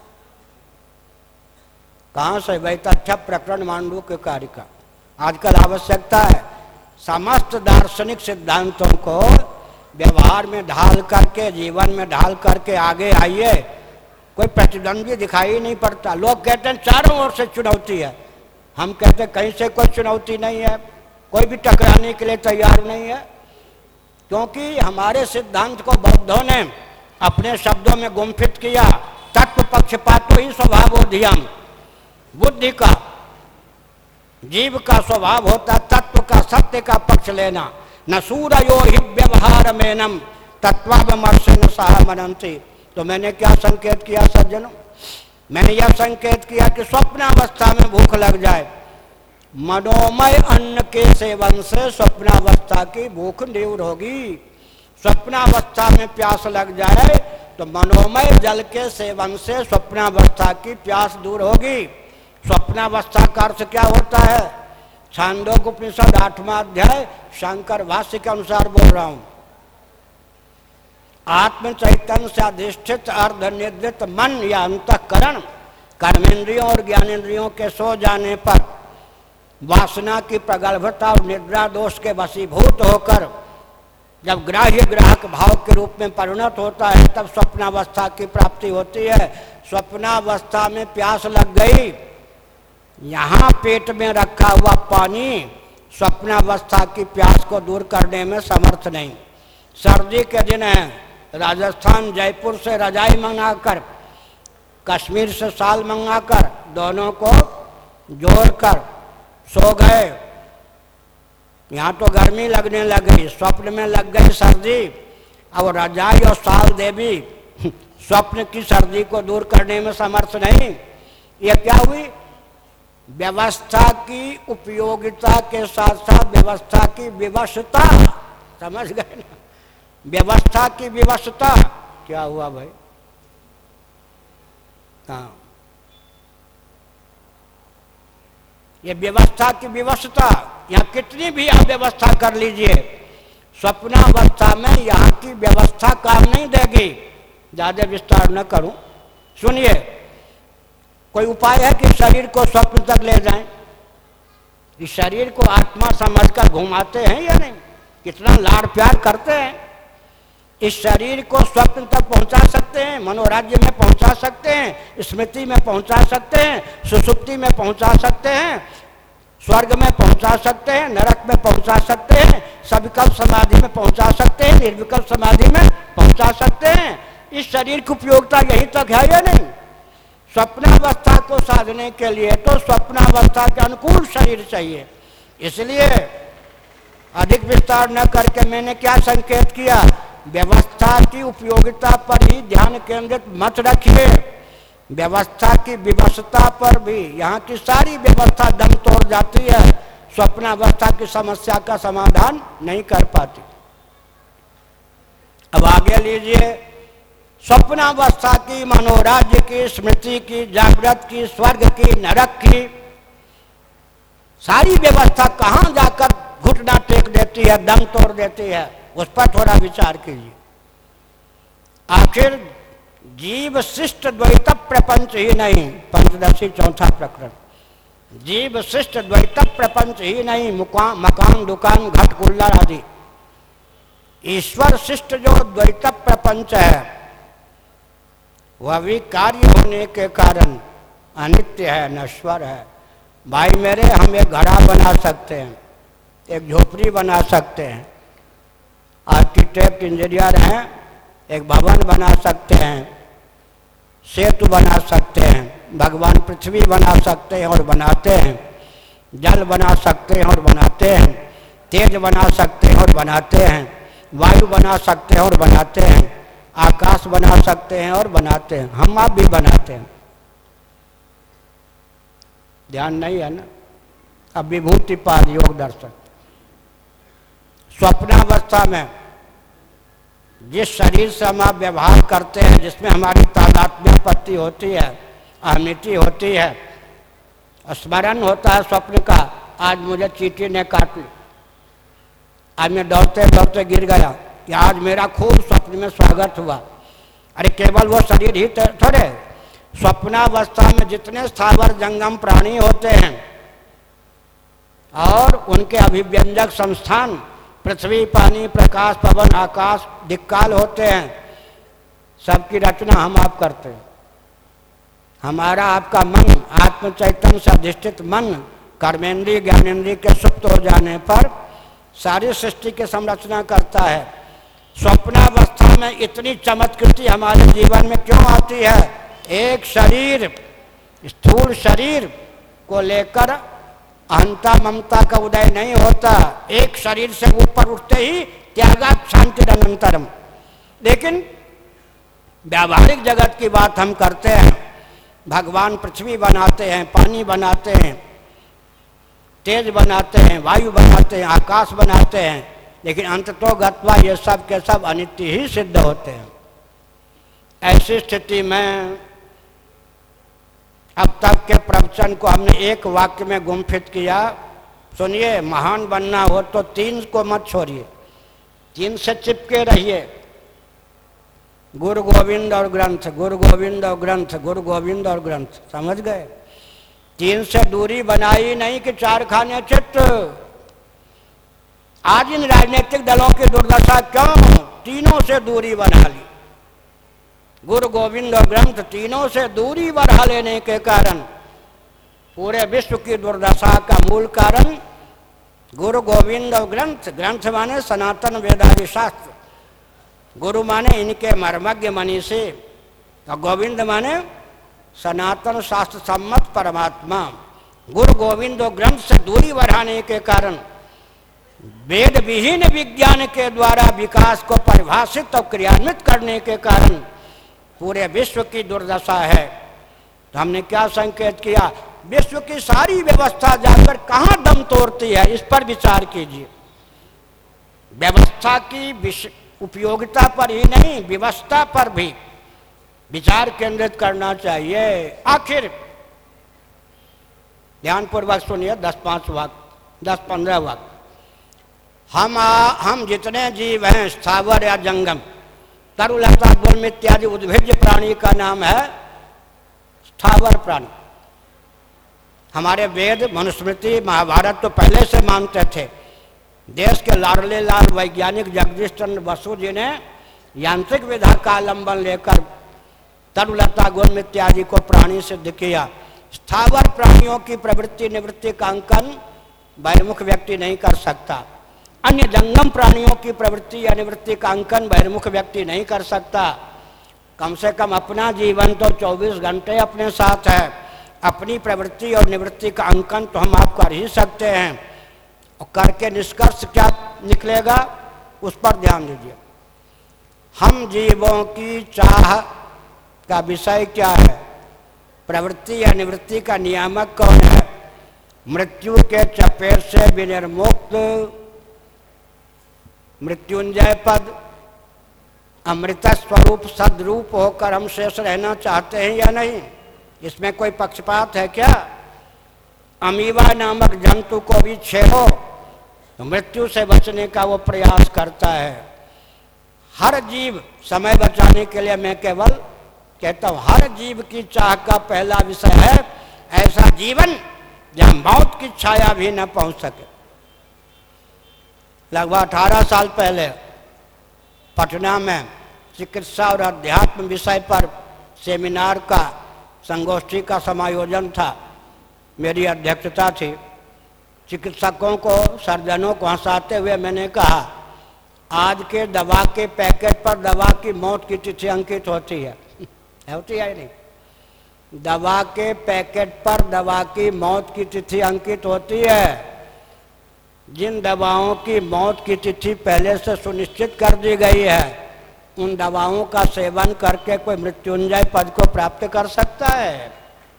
कहाँ से? वैतथ्य प्रकरण मांडूक्य कार्य का। आजकल आवश्यकता है समस्त दार्शनिक सिद्धांतों को व्यवहार में ढाल करके, जीवन में ढाल करके आगे आइए। कोई प्रतिद्वंदी दिखाई नहीं पड़ता। लोग कहते हैं चारों ओर से चुनौती है, हम कहते हैं कहीं से कोई चुनौती नहीं है, कोई भी टकराने के लिए तैयार नहीं है, क्योंकि हमारे सिद्धांत को बौद्धों ने अपने शब्दों में गुम्फित किया। तत्व पक्षपातो ही स्वभावोधियम, बुद्धि का, जीव का स्वभाव होता तत्व का, सत्य का पक्ष लेना। न सूरयो हि व्यवहार मेनम तत्वावमर्शन सह मनंती। तो मैंने क्या संकेत किया सज्जनों? मैंने यह संकेत किया कि स्वप्नावस्था में भूख लग जाए, मनोमय अन्न के सेवन से स्वप्नावस्था की भूख दूर होगी। स्वप्नावस्था में प्यास लग जाए तो मनोमय जल के सेवन से स्वप्नावस्था की प्यास दूर होगी। स्वप्नावस्था का अर्थ क्या होता है? छांदोग्य उपनिषद 8वां अध्याय शंकर भाष्य के अनुसार बोल रहा हूं। आत्म चैतन्य से अधिष्ठित अर्धनिद्रित मन या अंतःकरण कर्मेंद्रियों और ज्ञानेन्द्रियों के सो जाने पर वासना की प्रगल्भता और निद्रा दोष के वशीभूत होकर जब ग्राह्य ग्राहक भाव के रूप में परिणत होता है, तब स्वप्नावस्था की प्राप्ति होती है। स्वप्नावस्था में प्यास लग गई, यहाँ पेट में रखा हुआ पानी स्वप्नावस्था की प्यास को दूर करने में समर्थ नहीं। सर्दी के दिन है, राजस्थान जयपुर से रजाई मंगाकर, कश्मीर से शाल मंगाकर दोनों को जोड़कर सो गए। यहाँ तो गर्मी लगने लग गई, स्वप्न में लग गई सर्दी। अब रजाई और शाल देवी स्वप्न की सर्दी को दूर करने में समर्थ नहीं। ये क्या हुई? व्यवस्था की उपयोगिता के साथ साथ व्यवस्था की विवशता। समझ गए ना? व्यवस्था की विवशता क्या हुआ भाई? हाँ, ये व्यवस्था की विवशता। यहाँ कितनी भी आप व्यवस्था कर लीजिए, स्वप्नावस्था में यहाँ की व्यवस्था काम नहीं देगी। ज्यादा विस्तार न करूं, सुनिए। कोई उपाय है कि शरीर को स्वप्न तक ले जाएं? इस शरीर को आत्मा समझकर घुमाते हैं या नहीं? कितना लाड़ प्यार करते हैं। इस शरीर को स्वप्न तक पहुंचा सकते हैं, मनोराज्य में पहुंचा सकते हैं, स्मृति में पहुंचा सकते हैं, सुसुप्ति में पहुंचा सकते हैं, स्वर्ग में पहुंचा सकते हैं, नरक में पहुंचा सकते हैं, सविकल्प समाधि में पहुंचा सकते हैं, निर्विकल्प समाधि में पहुंचा सकते हैं। इस शरीर की उपयोगिता यहीं तक है या नहीं? स्वप्नावस्था को साधने के लिए तो स्वप्नावस्था के अनुकूल शरीर चाहिए। इसलिए अधिक विस्तार न करके मैंने क्या संकेत किया? व्यवस्था की उपयोगिता पर ही ध्यान केंद्रित मत रखिए, व्यवस्था की विवशता पर भी। यहाँ की सारी व्यवस्था दम तोड़ जाती है, स्वप्नावस्था की समस्या का समाधान नहीं कर पाती। अब आगे लीजिए, स्वप्नावस्था की, मनोराज्य की, स्मृति की, जागृत की, स्वर्ग की, नरक की सारी व्यवस्था कहाँ जाकर घुटना टेक देती है, दम तोड़ देती है, उस पर थोड़ा विचार कीजिए। आखिर जीव शिष्ट द्वैत प्रपंच ही नहीं, पंचदशी चौथा प्रकरण, जीव शिष्ट द्वैत प्रपंच ही नहीं, मकान दुकान घट कुल्लर आदि, ईश्वर शिष्ट जो द्वैत प्रपंच है वह भी कार्य होने के कारण अनित्य है, नश्वर है। भाई मेरे, हम एक घड़ा बना सकते हैं, एक झोपड़ी बना सकते हैं, आर्किटेक्ट इंजीनियर हैं, एक भवन बना सकते हैं, सेतु बना सकते हैं, भगवान पृथ्वी बना सकते हैं और बनाते हैं, जल बना सकते हैं और बनाते हैं, तेज बना सकते हैं और बनाते हैं, वायु बना सकते हैं और बनाते हैं, आकाश बना सकते हैं और बनाते हैं, हम आप भी बनाते हैं। ध्यान नहीं है ना? अब विभूतिपाद योग दर्शन, स्वप्नावस्था में जिस शरीर से हम आप व्यवहार करते हैं, जिसमें हमारी तादात्म्यपत्ति होती है, अहमिति होती है, स्मरण होता है स्वप्न का, आज मुझे चींटी ने काट ली, आज मैं दौड़ते दौड़ते गिर गया, या आज मेरा खूब स्वप्न में स्वागत हुआ। अरे केवल वो शरीर ही थोड़े, स्वप्नावस्था में जितने स्थावर जंगम प्राणी होते हैं और उनके अभिव्यंजक संस्थान पृथ्वी, पानी, प्रकाश, पवन, आकाश, दिक्काल होते हैं, सबकी रचना हम आप करते हैं। हमारा आपका मन, आत्म चैतन्य से अधिष्ठित मन कर्मेंद्रिय ज्ञानेंद्रिय के सुप्त हो जाने पर सारी सृष्टि की संरचना करता है। स्वप्नावस्था में इतनी चमत्कृति हमारे जीवन में क्यों आती है? एक शरीर, स्थूल शरीर को लेकर अहंता ममता का उदय नहीं होता। एक शरीर से ऊपर उठते ही त्यागात् शांतिरनंतरम, लेकिन व्यावहारिक जगत की बात हम करते हैं, भगवान पृथ्वी बनाते हैं, पानी बनाते हैं, तेज बनाते हैं, वायु बनाते हैं, आकाश बनाते हैं, लेकिन अंततोगत्वा ये सब के सब अनित्य ही सिद्ध होते हैं। ऐसी स्थिति में अब तक के प्रवचन को हमने एक वाक्य में गुम्फित किया। सुनिए, महान बनना हो तो 3 को मत छोड़िए, 3 से चिपके रहिए। गुरु गोविंद और ग्रंथ, गुरु गोविंद और ग्रंथ, गुरु गोविंद और ग्रंथ, समझ गए? 3 से दूरी बनाई नहीं कि 4 खाने चित्त। आज इन राजनीतिक दलों की दुर्दशा क्यों? तीनों से दूरी बना ली। गुरु गोविंद और ग्रंथ तीनों से दूरी बढ़ा लेने के कारण पूरे विश्व की दुर्दशा का मूल कारण गुरु गोविंद और ग्रंथ। ग्रंथ माने सनातन वेदादि शास्त्र, गुरु माने इनके मर्मज्ञ मनीषी, और गोविंद माने सनातन शास्त्र सम्मत परमात्मा। गुरु गोविंद और ग्रंथ से दूरी बढ़ाने के कारण, वेद विहीन विज्ञान के द्वारा विकास को परिभाषित और क्रियान्वित करने के कारण पूरे विश्व की दुर्दशा है। तो हमने क्या संकेत किया? विश्व की सारी व्यवस्था जाकर कहाँ दम तोड़ती है, इस पर विचार कीजिए। व्यवस्था की उपयोगिता पर ही नहीं, व्यवस्था पर भी विचार केंद्रित करना चाहिए। आखिर ध्यानपूर्वक सुनिए, 10-15 वाक्य। हम जितने जीव हैं, स्थावर या जंगम, तरुलता गुल्म इत्यादि उद्भिज्ज प्राणी का नाम है स्थावर प्राणी। हमारे वेद, मनुस्मृति, महाभारत तो पहले से मानते थे। देश के लाडले लाल वैज्ञानिक जगदीश चंद्र बसु जी ने यांत्रिक विधा का अवलंबन लेकर तरुलता गुल्म इत्यादि को प्राणी सिद्ध किया। स्थावर प्राणियों की प्रवृत्ति निवृत्ति का अंकन बहिर्मुख व्यक्ति नहीं कर सकता। अन्य जंगम प्राणियों की प्रवृत्ति या निवृत्ति का अंकन बहिर्मुख व्यक्ति नहीं कर सकता। कम से कम अपना जीवन तो 24 घंटे अपने साथ है, अपनी प्रवृत्ति और निवृत्ति का अंकन तो हम आप कर ही सकते हैं। और करके निष्कर्ष क्या निकलेगा, उस पर ध्यान दीजिए। हम जीवों की चाह का विषय क्या है? प्रवृत्ति या निवृत्ति का नियामक कौन है? मृत्यु के चपेट से विनिर्मुक्त मृत्युंजय पद, अमृत स्वरूप सद्रूप होकर हम शेष रहना चाहते हैं या नहीं? इसमें कोई पक्षपात है क्या? अमीबा नामक जंतु को भी छेड़ो तो मृत्यु से बचने का वो प्रयास करता है। हर जीव, समय बचाने के लिए मैं केवल कहता हूँ, हर जीव की चाह का पहला विषय है ऐसा जीवन जहाँ मौत की छाया भी न पहुँच सके। लगभग 18 साल पहले पटना में चिकित्सा और अध्यात्म विषय पर सेमिनार का, संगोष्ठी का समायोजन था। मेरी अध्यक्षता थी। चिकित्सकों को, सर्जनों को हंसाते हुए मैंने कहा, आज के दवा के पैकेट पर दवा की मौत की तिथि अंकित होती है। होती है नहीं? दवा के पैकेट पर दवा की मौत की तिथि अंकित होती है। जिन दवाओं की मौत की तिथि पहले से सुनिश्चित कर दी गई है, उन दवाओं का सेवन करके कोई मृत्युंजय पद को प्राप्त कर सकता है?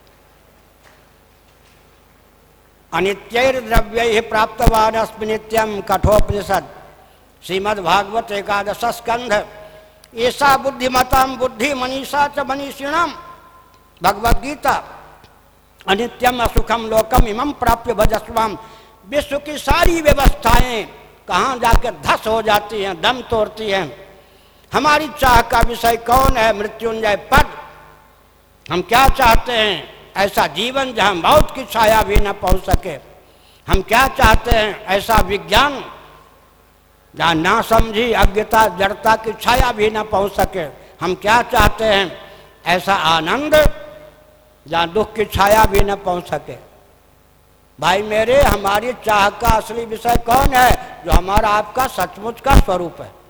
अनित्यैर द्रव्यैः प्राप्तवान अस्मि नित्यं कठोपनिषद, श्रीमद्भागवत 11 स्कंध। ऐसा बुद्धिमतां बुद्धि मनीषा च मनीषिणाम, भगवद गीता। अनित्यम असुखम लोकम इमं प्राप्य भजस्वाम। विश्व की सारी व्यवस्थाएं कहाँ जाकर धस हो जाती हैं, दम तोड़ती हैं। हमारी चाह का विषय कौन है? मृत्युंजय पद। हम क्या चाहते हैं? ऐसा जीवन जहाँ मौत की छाया भी न पहुँच सके। हम क्या चाहते हैं? ऐसा विज्ञान जहाँ ना समझी अज्ञता जड़ता की छाया भी न पहुँच सके। हम क्या चाहते हैं? ऐसा आनंद जहाँ दुख की छाया भी न पहुँच सके। भाई मेरे, हमारी चाह का असली विषय कौन है? जो हमारा आपका सचमुच का स्वरूप है।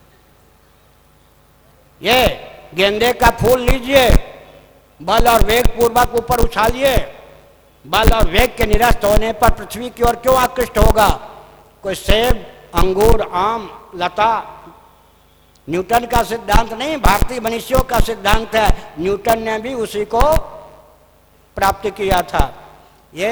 ये गेंदे का फूल लीजिए, बल और वेग पूर्वक ऊपर उछालिए, बल और वेग के निरस्त होने पर पृथ्वी की ओर क्यों आकृष्ट होगा? कोई सेब, अंगूर, आम, लता न्यूटन का सिद्धांत नहीं, भारतीय मनुष्यों का सिद्धांत है। न्यूटन ने भी उसी को प्राप्त किया था। ये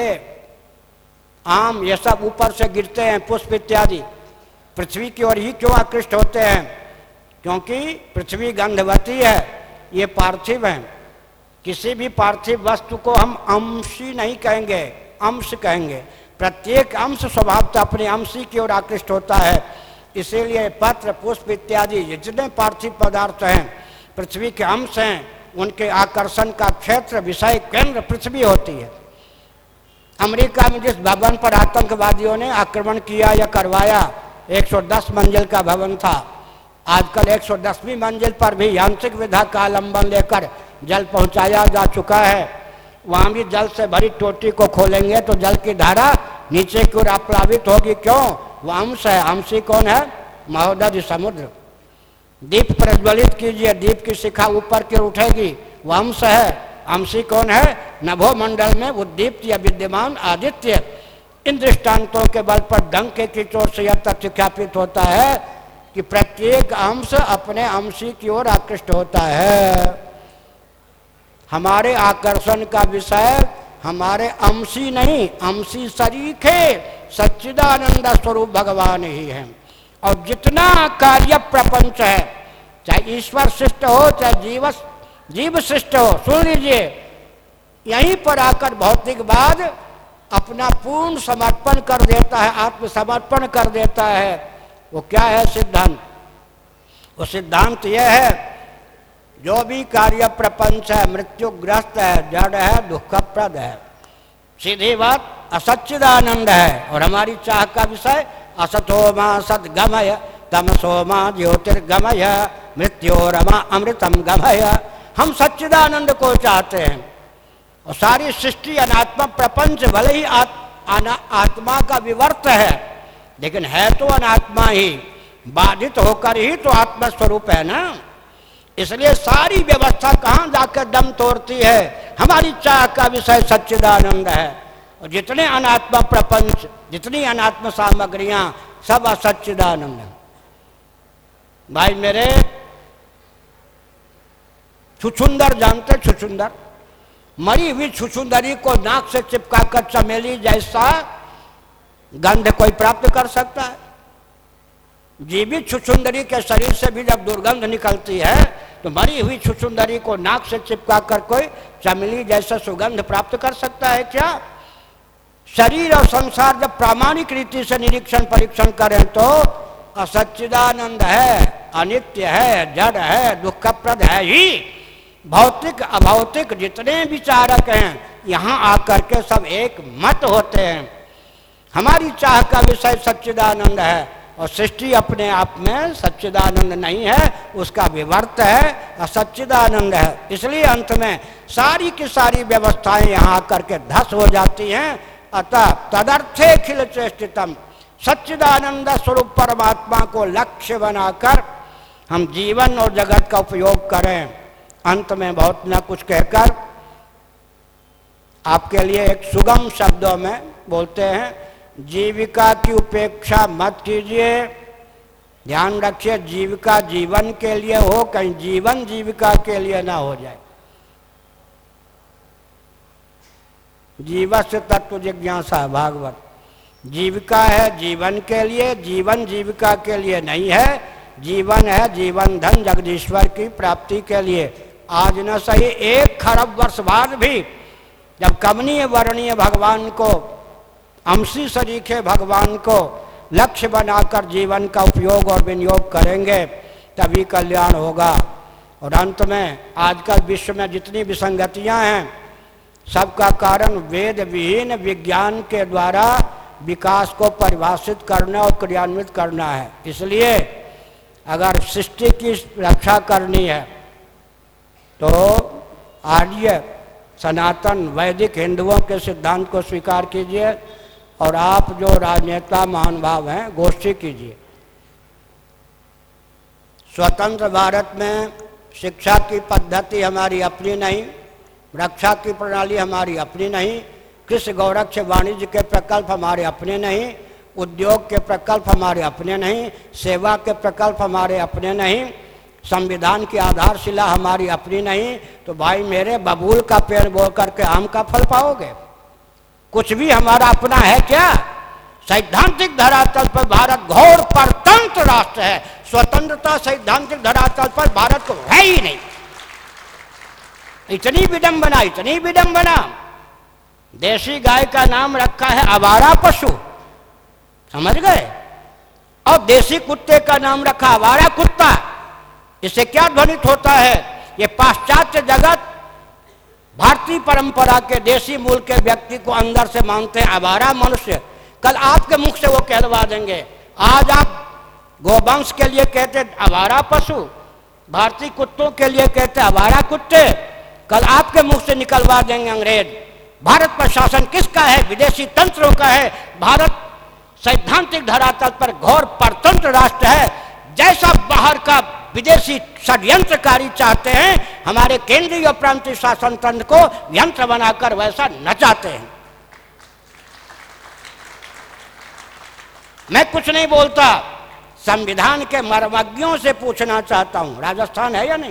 आम ये सब ऊपर से गिरते हैं, पुष्प इत्यादि पृथ्वी की ओर ही क्यों आकृष्ट होते हैं? क्योंकि पृथ्वी गंधवती है, ये पार्थिव है। किसी भी पार्थिव वस्तु को हम अंशी नहीं कहेंगे, अंश कहेंगे। प्रत्येक अंश स्वभावतः अपने अंशी की ओर आकृष्ट होता है। इसीलिए पत्र पुष्प इत्यादि जितने पार्थिव पदार्थ हैं पृथ्वी के अंश हैं, उनके आकर्षण का क्षेत्र विषय केंद्र पृथ्वी होती है। अमेरिका में जिस भवन पर आतंकवादियों ने आक्रमण किया या करवाया, 110 मंजिल का भवन था। आजकल 110वीं मंजिल पर भी यांत्रिक विधा का अवलंबन लेकर जल पहुंचाया जा चुका है। वहाँ भी जल से भरी टोटी को खोलेंगे तो जल की धारा नीचे की ओर आप्लावित होगी। क्यों? वह अंश है। अंशी कौन है? महोदय समुद्र। दीप प्रज्वलित कीजिए, दीप की शिखा ऊपर की ओर उठेगी, वह अंश है। अंशी कौन है? नभो मंडल में उद्दीप्त या विद्यमान आदित्य। इन दृष्टांतों के बल पर डंके की चोट से यह तथ्य ख्यापित होता है कि प्रत्येक अंश अपने अंशी की ओर आकृष्ट होता है। हमारे आकर्षण का विषय हमारे अंशी नहीं, अंशी शरीके सच्चिदानंद स्वरूप भगवान ही है। और जितना कार्य प्रपंच है, चाहे ईश्वर शिष्ट हो चाहे जीव शिष्ट हो, सुन लीजिए, यहीं पर आकर भौतिकवाद अपना पूर्ण समर्पण कर देता है, आत्मसमर्पण कर देता है। वो क्या है सिद्धांत? वो सिद्धांत यह है, जो भी कार्य प्रपंच है मृत्युग्रस्त है, जड़ है, दुखप्रद है। सीधी बात, असच्चिदानंद है। और हमारी चाह का विषय असतोमा सद्गमय तमसोमा ज्योतिर्गमय मृत्योरमा अमृतम गमय। हम सच्चिदानंद को चाहते हैं। और सारी सृष्टि अनात्मा प्रपंच भले ही आत्मा का विवर्त है, लेकिन है तो अनात्मा ही, बाधित होकर ही तो आत्मा स्वरूप है ना। इसलिए सारी व्यवस्था कहाँ जाकर दम तोड़ती है? हमारी चाह का विषय सच्चिदानंद है। और जितने अनात्मा प्रपंच, जितनी अनात्म सामग्रियां, सब असच्चिदानंद है। भाई मेरे, छुछुंदर जानते? छुछुंदर, मरी हुई छुछुंदरी को नाक से चिपकाकर चमेली जैसा गंध कोई प्राप्त कर सकता है? जीवित छुछुंदरी के शरीर से भी जब दुर्गंध निकलती है, तो मरी हुई छुछुंदरी को नाक से चिपकाकर कोई चमेली जैसा सुगंध प्राप्त कर सकता है क्या? शरीर और संसार जब प्रामाणिक रीति से निरीक्षण परीक्षण करें तो असच्चिदानंद है, अनित्य है, जड़ है, दुखप्रद है ही। भौतिक अभौतिक जितने विचारक हैं यहाँ आकर के सब एक मत होते हैं। हमारी चाह का विषय सच्चिदानंद है और सृष्टि अपने आप में सच्चिदानंद नहीं है, उसका विवर्त है, असच्चिदानंद है। इसलिए अंत में सारी की सारी व्यवस्थाएं यहाँ आकर के धस हो जाती हैं। अतः तदर्थे खिल चेष्टितम, सच्चिदानंद स्वरूप परमात्मा को लक्ष्य बनाकर हम जीवन और जगत का उपयोग करें। अंत में बहुत न कुछ कहकर आपके लिए एक सुगम शब्दों में बोलते हैं, जीविका की उपेक्षा मत कीजिए। ध्यान रखिए, जीविका जीवन के लिए हो, कहीं जीवन जीविका के लिए ना हो जाए। जीवस्य तत्व जिज्ञासा, भागवत। जीविका है जीवन के लिए, जीवन जीविका के लिए नहीं है। जीवन है जीवन धन जगदीश्वर की प्राप्ति के लिए। आज न सही 1 खरब वर्ष बाद भी जब कमनीय वर्णीय भगवान को, अंशी सरीखे भगवान को लक्ष्य बनाकर जीवन का उपयोग और विनियोग करेंगे, तभी कल्याण होगा। और अंत में आजकल विश्व में जितनी विसंगतियां हैं, सबका कारण वेद विहीन विज्ञान के द्वारा विकास को परिभाषित करना और क्रियान्वित करना है। इसलिए अगर सृष्टि की रक्षा करनी है तो आर्य सनातन वैदिक हिंदुओं के सिद्धांत को स्वीकार कीजिए और आप जो राजनेता महानुभाव हैं गोष्ठी कीजिए। स्वतंत्र भारत में शिक्षा की पद्धति हमारी अपनी नहीं, रक्षा की प्रणाली हमारी अपनी नहीं, कृषि गौरक्ष वाणिज्य के प्रकल्प हमारे अपने नहीं, उद्योग के प्रकल्प हमारे अपने नहीं, सेवा के प्रकल्प हमारे अपने नहीं। संविधान की आधारशिला हमारी अपनी नहीं तो भाई मेरे बबूल का पेड़ बो करके आम का फल पाओगे। कुछ भी हमारा अपना है क्या? सैद्धांतिक धरातल पर भारत घोर परतंत्र राष्ट्र है। स्वतंत्रता सैद्धांतिक धरातल पर भारत को है ही नहीं। इतनी विडंबना, इतनी विडंबना। देशी गाय का नाम रखा है आवारा पशु, समझ गए? और देसी कुत्ते का नाम रखा आवारा कुत्ता। इससे क्या ध्वनित होता है? ये पाश्चात्य जगत भारतीय परंपरा के देसी मूल के व्यक्ति को अंदर से मानते हैं आवारा मनुष्य। कल आपके मुख से वो कहलवा देंगे। आज आप गोवंश के लिए कहते आवारा पशु, भारतीय कुत्तों के लिए कहते आवारा कुत्ते। कल आपके मुख से निकलवा देंगे अंग्रेज। भारत पर शासन किसका है? विदेशी तंत्रों का है। भारत सैद्धांतिक धरातल पर घोर परतंत्र राष्ट्र है। जैसा बाहर का विदेशी षड्यंत्रकारी चाहते हैं हमारे केंद्रीय और प्रांतीय शासन तंत्र को यंत्र बनाकर वैसा नचाते हैं। मैं कुछ नहीं बोलता, संविधान के मर्मज्ञों से पूछना चाहता हूं, राजस्थान है या नहीं?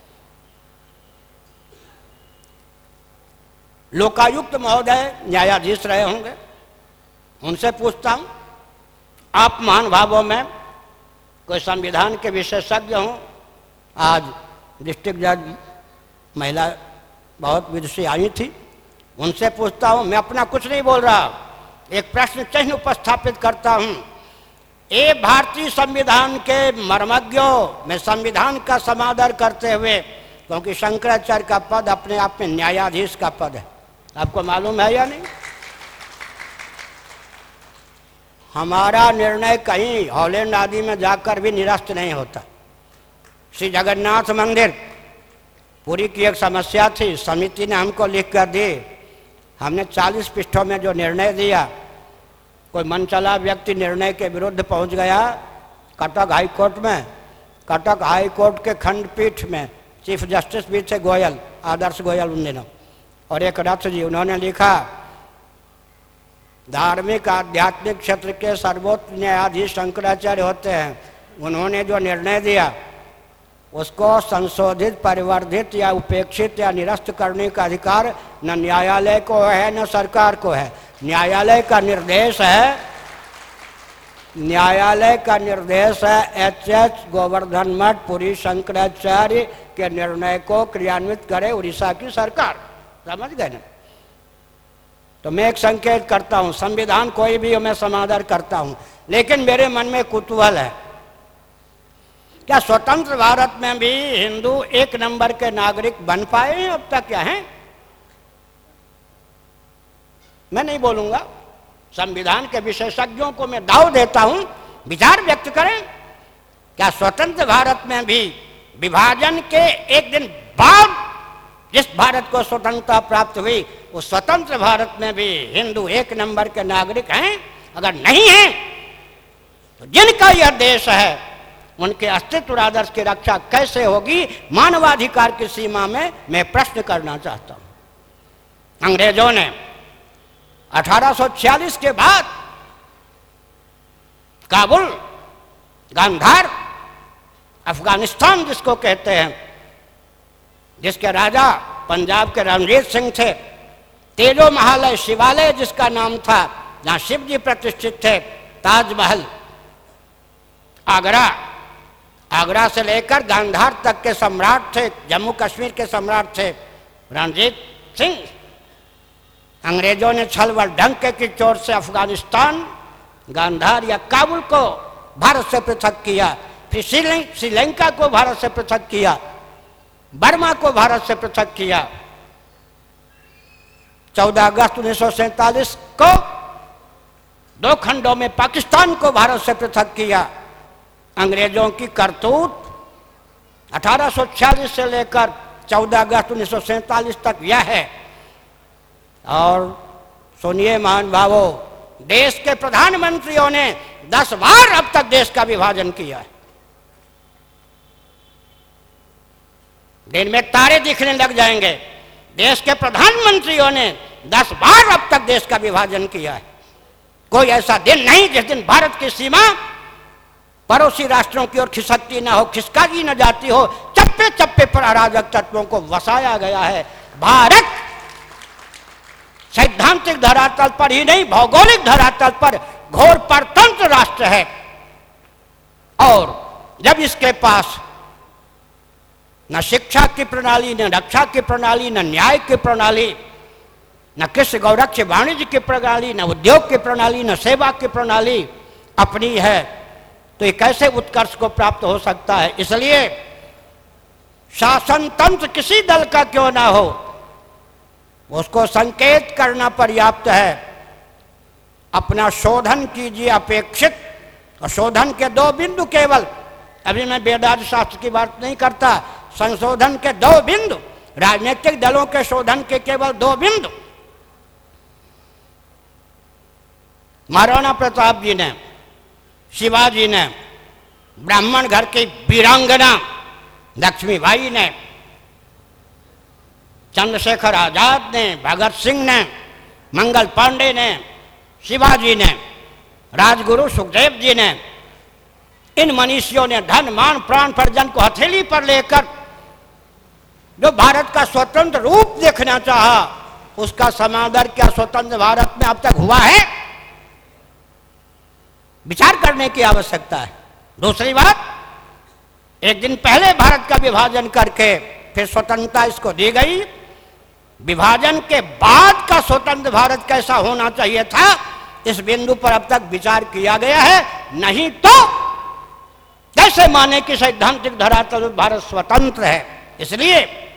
लोकायुक्त महोदय न्यायाधीश रहे होंगे, उनसे पूछता हूं, आप महानुभावों में कोई संविधान के विशेषज्ञ हों? आज डिस्ट्रिक्ट जज महिला बहुत विदुषी आई थी, उनसे पूछता हूं। मैं अपना कुछ नहीं बोल रहा, एक प्रश्न चिन्ह उपस्थापित करता हूं। ये भारतीय संविधान के मर्मज्ञों में संविधान का समादर करते हुए, क्योंकि शंकराचार्य का पद अपने आप में न्यायाधीश का पद है, आपको मालूम है या नहीं? हमारा निर्णय कहीं हॉलैंड आदि में जाकर भी निरस्त नहीं होता। श्री जगन्नाथ मंदिर पूरी की एक समस्या थी, समिति ने हमको लिख कर दी। हमने 40 पृष्ठों में जो निर्णय दिया, कोई मनचला व्यक्ति निर्णय के विरुद्ध पहुंच गया कटक हाई कोर्ट में। कटक हाई कोर्ट के खंडपीठ में चीफ जस्टिस भी थे गोयल, आदर्श गोयल उन दिनों, और एक रथ जी। उन्होंने लिखा, धार्मिक आध्यात्मिक क्षेत्र के सर्वोच्च न्यायाधीश शंकराचार्य होते हैं। उन्होंने जो निर्णय दिया उसको संशोधित, परिवर्धित या उपेक्षित या निरस्त करने का अधिकार न न्यायालय को है न सरकार को है। न्यायालय का निर्देश है, न्यायालय का निर्देश है एच गोवर्धन मठ पुरी शंकराचार्य के निर्णय को क्रियान्वित करे उड़ीसा की सरकार। समझ गए ना? तो मैं एक संकेत करता हूं, संविधान कोई भी हो मैं समादर करता हूं, लेकिन मेरे मन में कुतूहल है, क्या स्वतंत्र भारत में भी हिंदू एक नंबर के नागरिक बन पाए हैं अब तक? क्या है? मैं नहीं बोलूंगा, संविधान के विशेषज्ञों को मैं दाव देता हूं, विचार व्यक्त करें। क्या स्वतंत्र भारत में भी विभाजन के एक दिन बाद जिस भारत को स्वतंत्रता प्राप्त हुई उस स्वतंत्र भारत में भी हिंदू एक नंबर के नागरिक हैं? अगर नहीं हैं तो जिनका यह देश है उनके अस्तित्व आदर्श की रक्षा कैसे होगी मानवाधिकार की सीमा में, मैं प्रश्न करना चाहता हूं। अंग्रेजों ने 1846 के बाद काबुल, गांधार, अफगानिस्तान जिसको कहते हैं, जिसके राजा पंजाब के रणजीत सिंह थे, तेजो महालय शिवालय जिसका नाम था, जहां शिव जी प्रतिष्ठित थे, ताजमहल, आगरा से लेकर गांधार तक के सम्राट थे, जम्मू कश्मीर के सम्राट थे रणजीत सिंह। अंग्रेजों ने छल व डंके की चोट से अफगानिस्तान, गांधार या काबुल को भारत से पृथक किया, फिर श्रीलंका को भारत से पृथक किया, बर्मा को भारत से पृथक किया। 14 अगस्त 1947 को 2 खंडों में पाकिस्तान को भारत से पृथक किया। अंग्रेजों की करतूत 1846 से लेकर 14 अगस्त 1947 तक यह है। और सुनिए महानुभावों, देश के प्रधानमंत्रियों ने 10 बार अब तक देश का विभाजन किया है। दिन में तारे दिखने लग जाएंगे। देश के प्रधानमंत्रियों ने 10 बार अब तक देश का विभाजन किया है। कोई ऐसा दिन नहीं जिस दिन भारत की सीमा पड़ोसी राष्ट्रों की ओर खिसकती न हो, खिसकाई न जाती हो। चप्पे चप्पे पर अराजक तत्वों को वसाया गया है। भारत सैद्धांतिक धरातल पर ही नहीं, भौगोलिक धरातल पर घोर परतंत्र राष्ट्र है। और जब इसके पास न शिक्षा की प्रणाली, न रक्षा की प्रणाली, न न्याय की प्रणाली, न कृषि गौरक्ष वाणिज्य की प्रणाली, न उद्योग की प्रणाली, न सेवा की प्रणाली अपनी है, तो ये कैसे उत्कर्ष को प्राप्त हो सकता है। इसलिए शासन तंत्र किसी दल का क्यों ना हो, उसको संकेत करना पर्याप्त है। अपना शोधन कीजिए अपेक्षित, और शोधन के 2 बिंदु केवल, अभी मैं वेदांत शास्त्र की बात नहीं करता, संशोधन के 2 बिंदु, राजनीतिक दलों के शोधन के केवल 2 बिंदु। महाराणा प्रताप जी ने, शिवाजी ने, ब्राह्मण घर की वीरांगना लक्ष्मीबाई ने, चंद्रशेखर आजाद ने, भगत सिंह ने, मंगल पांडे ने, शिवाजी ने, राजगुरु सुखदेव जी ने, इन मनीषियों ने धन मान प्राण परिजन को हथेली पर लेकर जो भारत का स्वतंत्र रूप देखना चाहा, उसका समादर क्या स्वतंत्र भारत में अब तक हुआ है? विचार करने की आवश्यकता है। दूसरी बात, एक दिन पहले भारत का विभाजन करके फिर स्वतंत्रता इसको दी गई। विभाजन के बाद का स्वतंत्र भारत कैसा होना चाहिए था, इस बिंदु पर अब तक विचार किया गया है? नहीं तो कैसे माने कि सैद्धांतिक धरातल भारत स्वतंत्र है? इसलिए,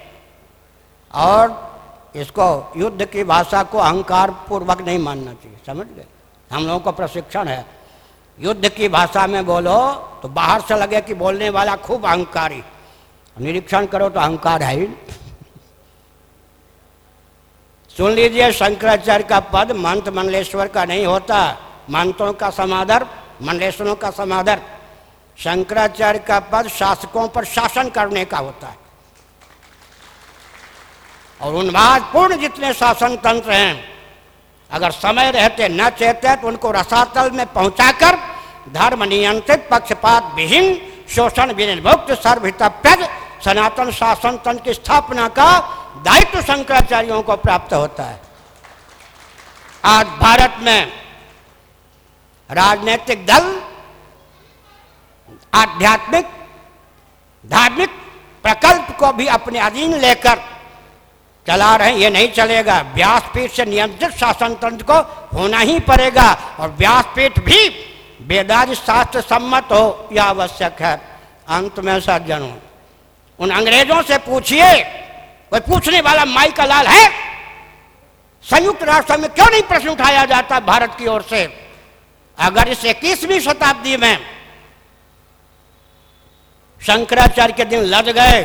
और इसको युद्ध की भाषा को अहंकार पूर्वक नहीं मानना चाहिए, समझ गए? हम लोगों को प्रशिक्षण है, युद्ध की भाषा में बोलो तो बाहर से लगे कि बोलने वाला खूब अहंकारी, निरीक्षण करो तो अहंकार है ही। सुन लीजिए, शंकराचार्य का पद मंत्र मंडलेश्वर का नहीं होता, मंत्रों का समादर, मंडलेश्वरों का समादर। शंकराचार्य का पद शासकों पर शासन करने का होता है, और उन्मादपूर्ण जितने शासन तंत्र हैं, अगर समय रहते न चेते तो उनको रसातल में पहुंचाकर धर्म नियंत्रित, पक्षपात विहीन, शोषण विनिर्मुक्त, सर्वहितप्रद सनातन शासन तंत्र की स्थापना का दायित्व शंकराचार्यों को प्राप्त होता है। आज भारत में राजनीतिक दल आध्यात्मिक धार्मिक प्रकल्प को भी अपने अधीन लेकर चला रहे हैं। ये नहीं चलेगा, व्यासपीठ से नियंत्रित शासन तंत्र को होना ही पड़ेगा, और व्यासपीठ भी वेदांत शास्त्र सम्मत हो, यह आवश्यक है। अंत में सज्जनों, उन अंग्रेजों से पूछिए, कोई पूछने वाला माई का लाल है? संयुक्त राष्ट्र में क्यों नहीं प्रश्न उठाया जाता भारत की ओर से? अगर इस 21वीं शताब्दी में शंकराचार्य के दिन लद गए,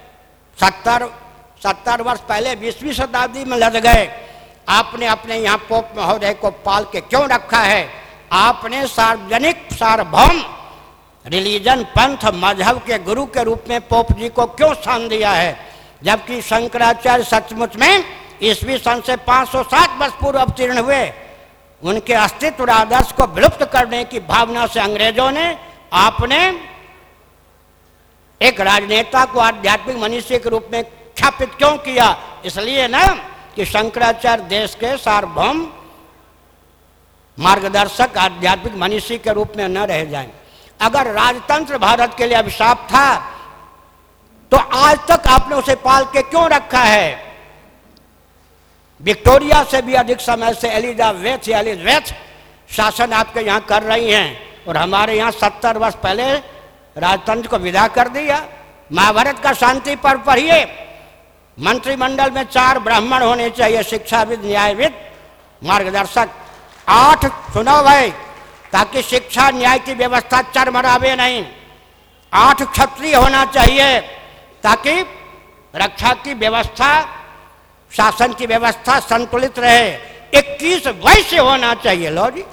70 वर्ष पहले 20वीं शताब्दी में लद गए, आपने अपने यहाँ पोप महोदय को पाल के क्यों रखा है? आपने सार्वजनिक सार्वभौम रिलीजन, पंथ, मजहब के गुरु के रूप में पोप जी को क्यों स्थान दिया है? जबकि शंकराचार्य सचमुच में ईस्वी सन से 507 वर्ष पूर्व अवतीर्ण हुए। उनके अस्तित्व और आदर्श को विलुप्त करने की भावना से अंग्रेजों ने, आपने एक राजनेता को आध्यात्मिक मनीषी के रूप में ख्यापित क्यों किया? इसलिए ना कि शंकराचार्य देश के सार्वभौम मार्गदर्शक आध्यात्मिक मनीषी के रूप में न रह जाएं। अगर राजतंत्र भारत के लिए अभिशाप था तो आज तक आपने उसे पाल के क्यों रखा है? विक्टोरिया से भी अधिक समय से एलिजाबेथ शासन आपके यहाँ कर रही हैं, और हमारे यहाँ 70 वर्ष पहले राजतंत्र को विदा कर दिया। महाभारत का शांति पर्व पढ़िए, मंत्रिमंडल में 4 ब्राह्मण होने चाहिए, शिक्षाविद, न्यायविद, मार्गदर्शक। 8 सुनो भाई, ताकि शिक्षा न्याय की व्यवस्था चरमरावे नहीं। 8 क्षत्रिय होना चाहिए ताकि रक्षा की व्यवस्था, शासन की व्यवस्था संतुलित रहे। 21 वैश्य होना चाहिए। लो जी,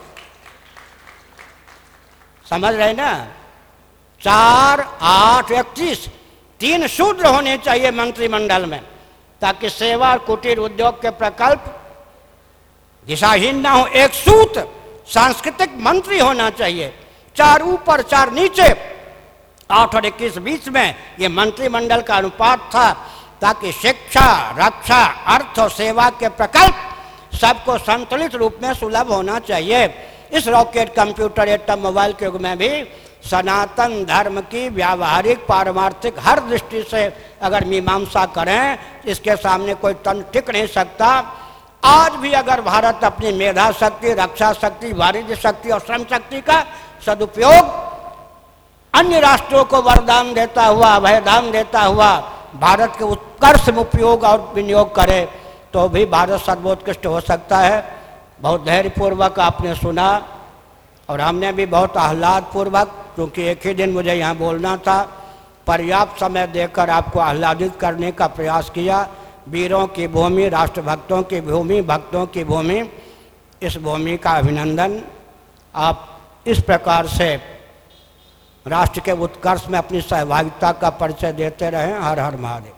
समझ रहे ना? 4, 8, 21, 3 शूद्र होने चाहिए मंत्रिमंडल में, ताकि सेवा और कुटीर उद्योग के प्रकल्प दिशाहीन ना हो। 1 सूत सांस्कृतिक मंत्री होना चाहिए। 4 ऊपर 4 नीचे, 8 और 21 बीच में ये मंत्रिमंडल का अनुपात था, ताकि शिक्षा, रक्षा, अर्थ और सेवा के प्रकल्प सबको संतुलित रूप में सुलभ होना चाहिए। इस रॉकेट, कंप्यूटर, एटम, मोबाइल के युग में भी सनातन धर्म की व्यावहारिक, पारमार्थिक हर दृष्टि से अगर मीमांसा करें, इसके सामने कोई तंत्र टिक नहीं सकता। आज भी अगर भारत अपनी मेधा शक्ति, रक्षा शक्ति, वाणिज्य शक्ति और श्रम शक्ति का सदुपयोग अन्य राष्ट्रों को वरदान देता हुआ, अभयदान देता हुआ भारत के उत्कर्ष में उपयोग और विनियोग करे, तो भी भारत सर्वोत्कृष्ट हो सकता है। बहुत धैर्यपूर्वक आपने सुना और हमने भी बहुत आह्लादपूर्वक, क्योंकि एक ही दिन मुझे यहाँ बोलना था, पर्याप्त समय देकर आपको आह्लादित करने का प्रयास किया। वीरों की भूमि, राष्ट्रभक्तों की भूमि, भक्तों की भूमि, इस भूमि का अभिनंदन। आप इस प्रकार से राष्ट्र के उत्कर्ष में अपनी सहभागिता का परिचय देते रहें। हर हर महादेव।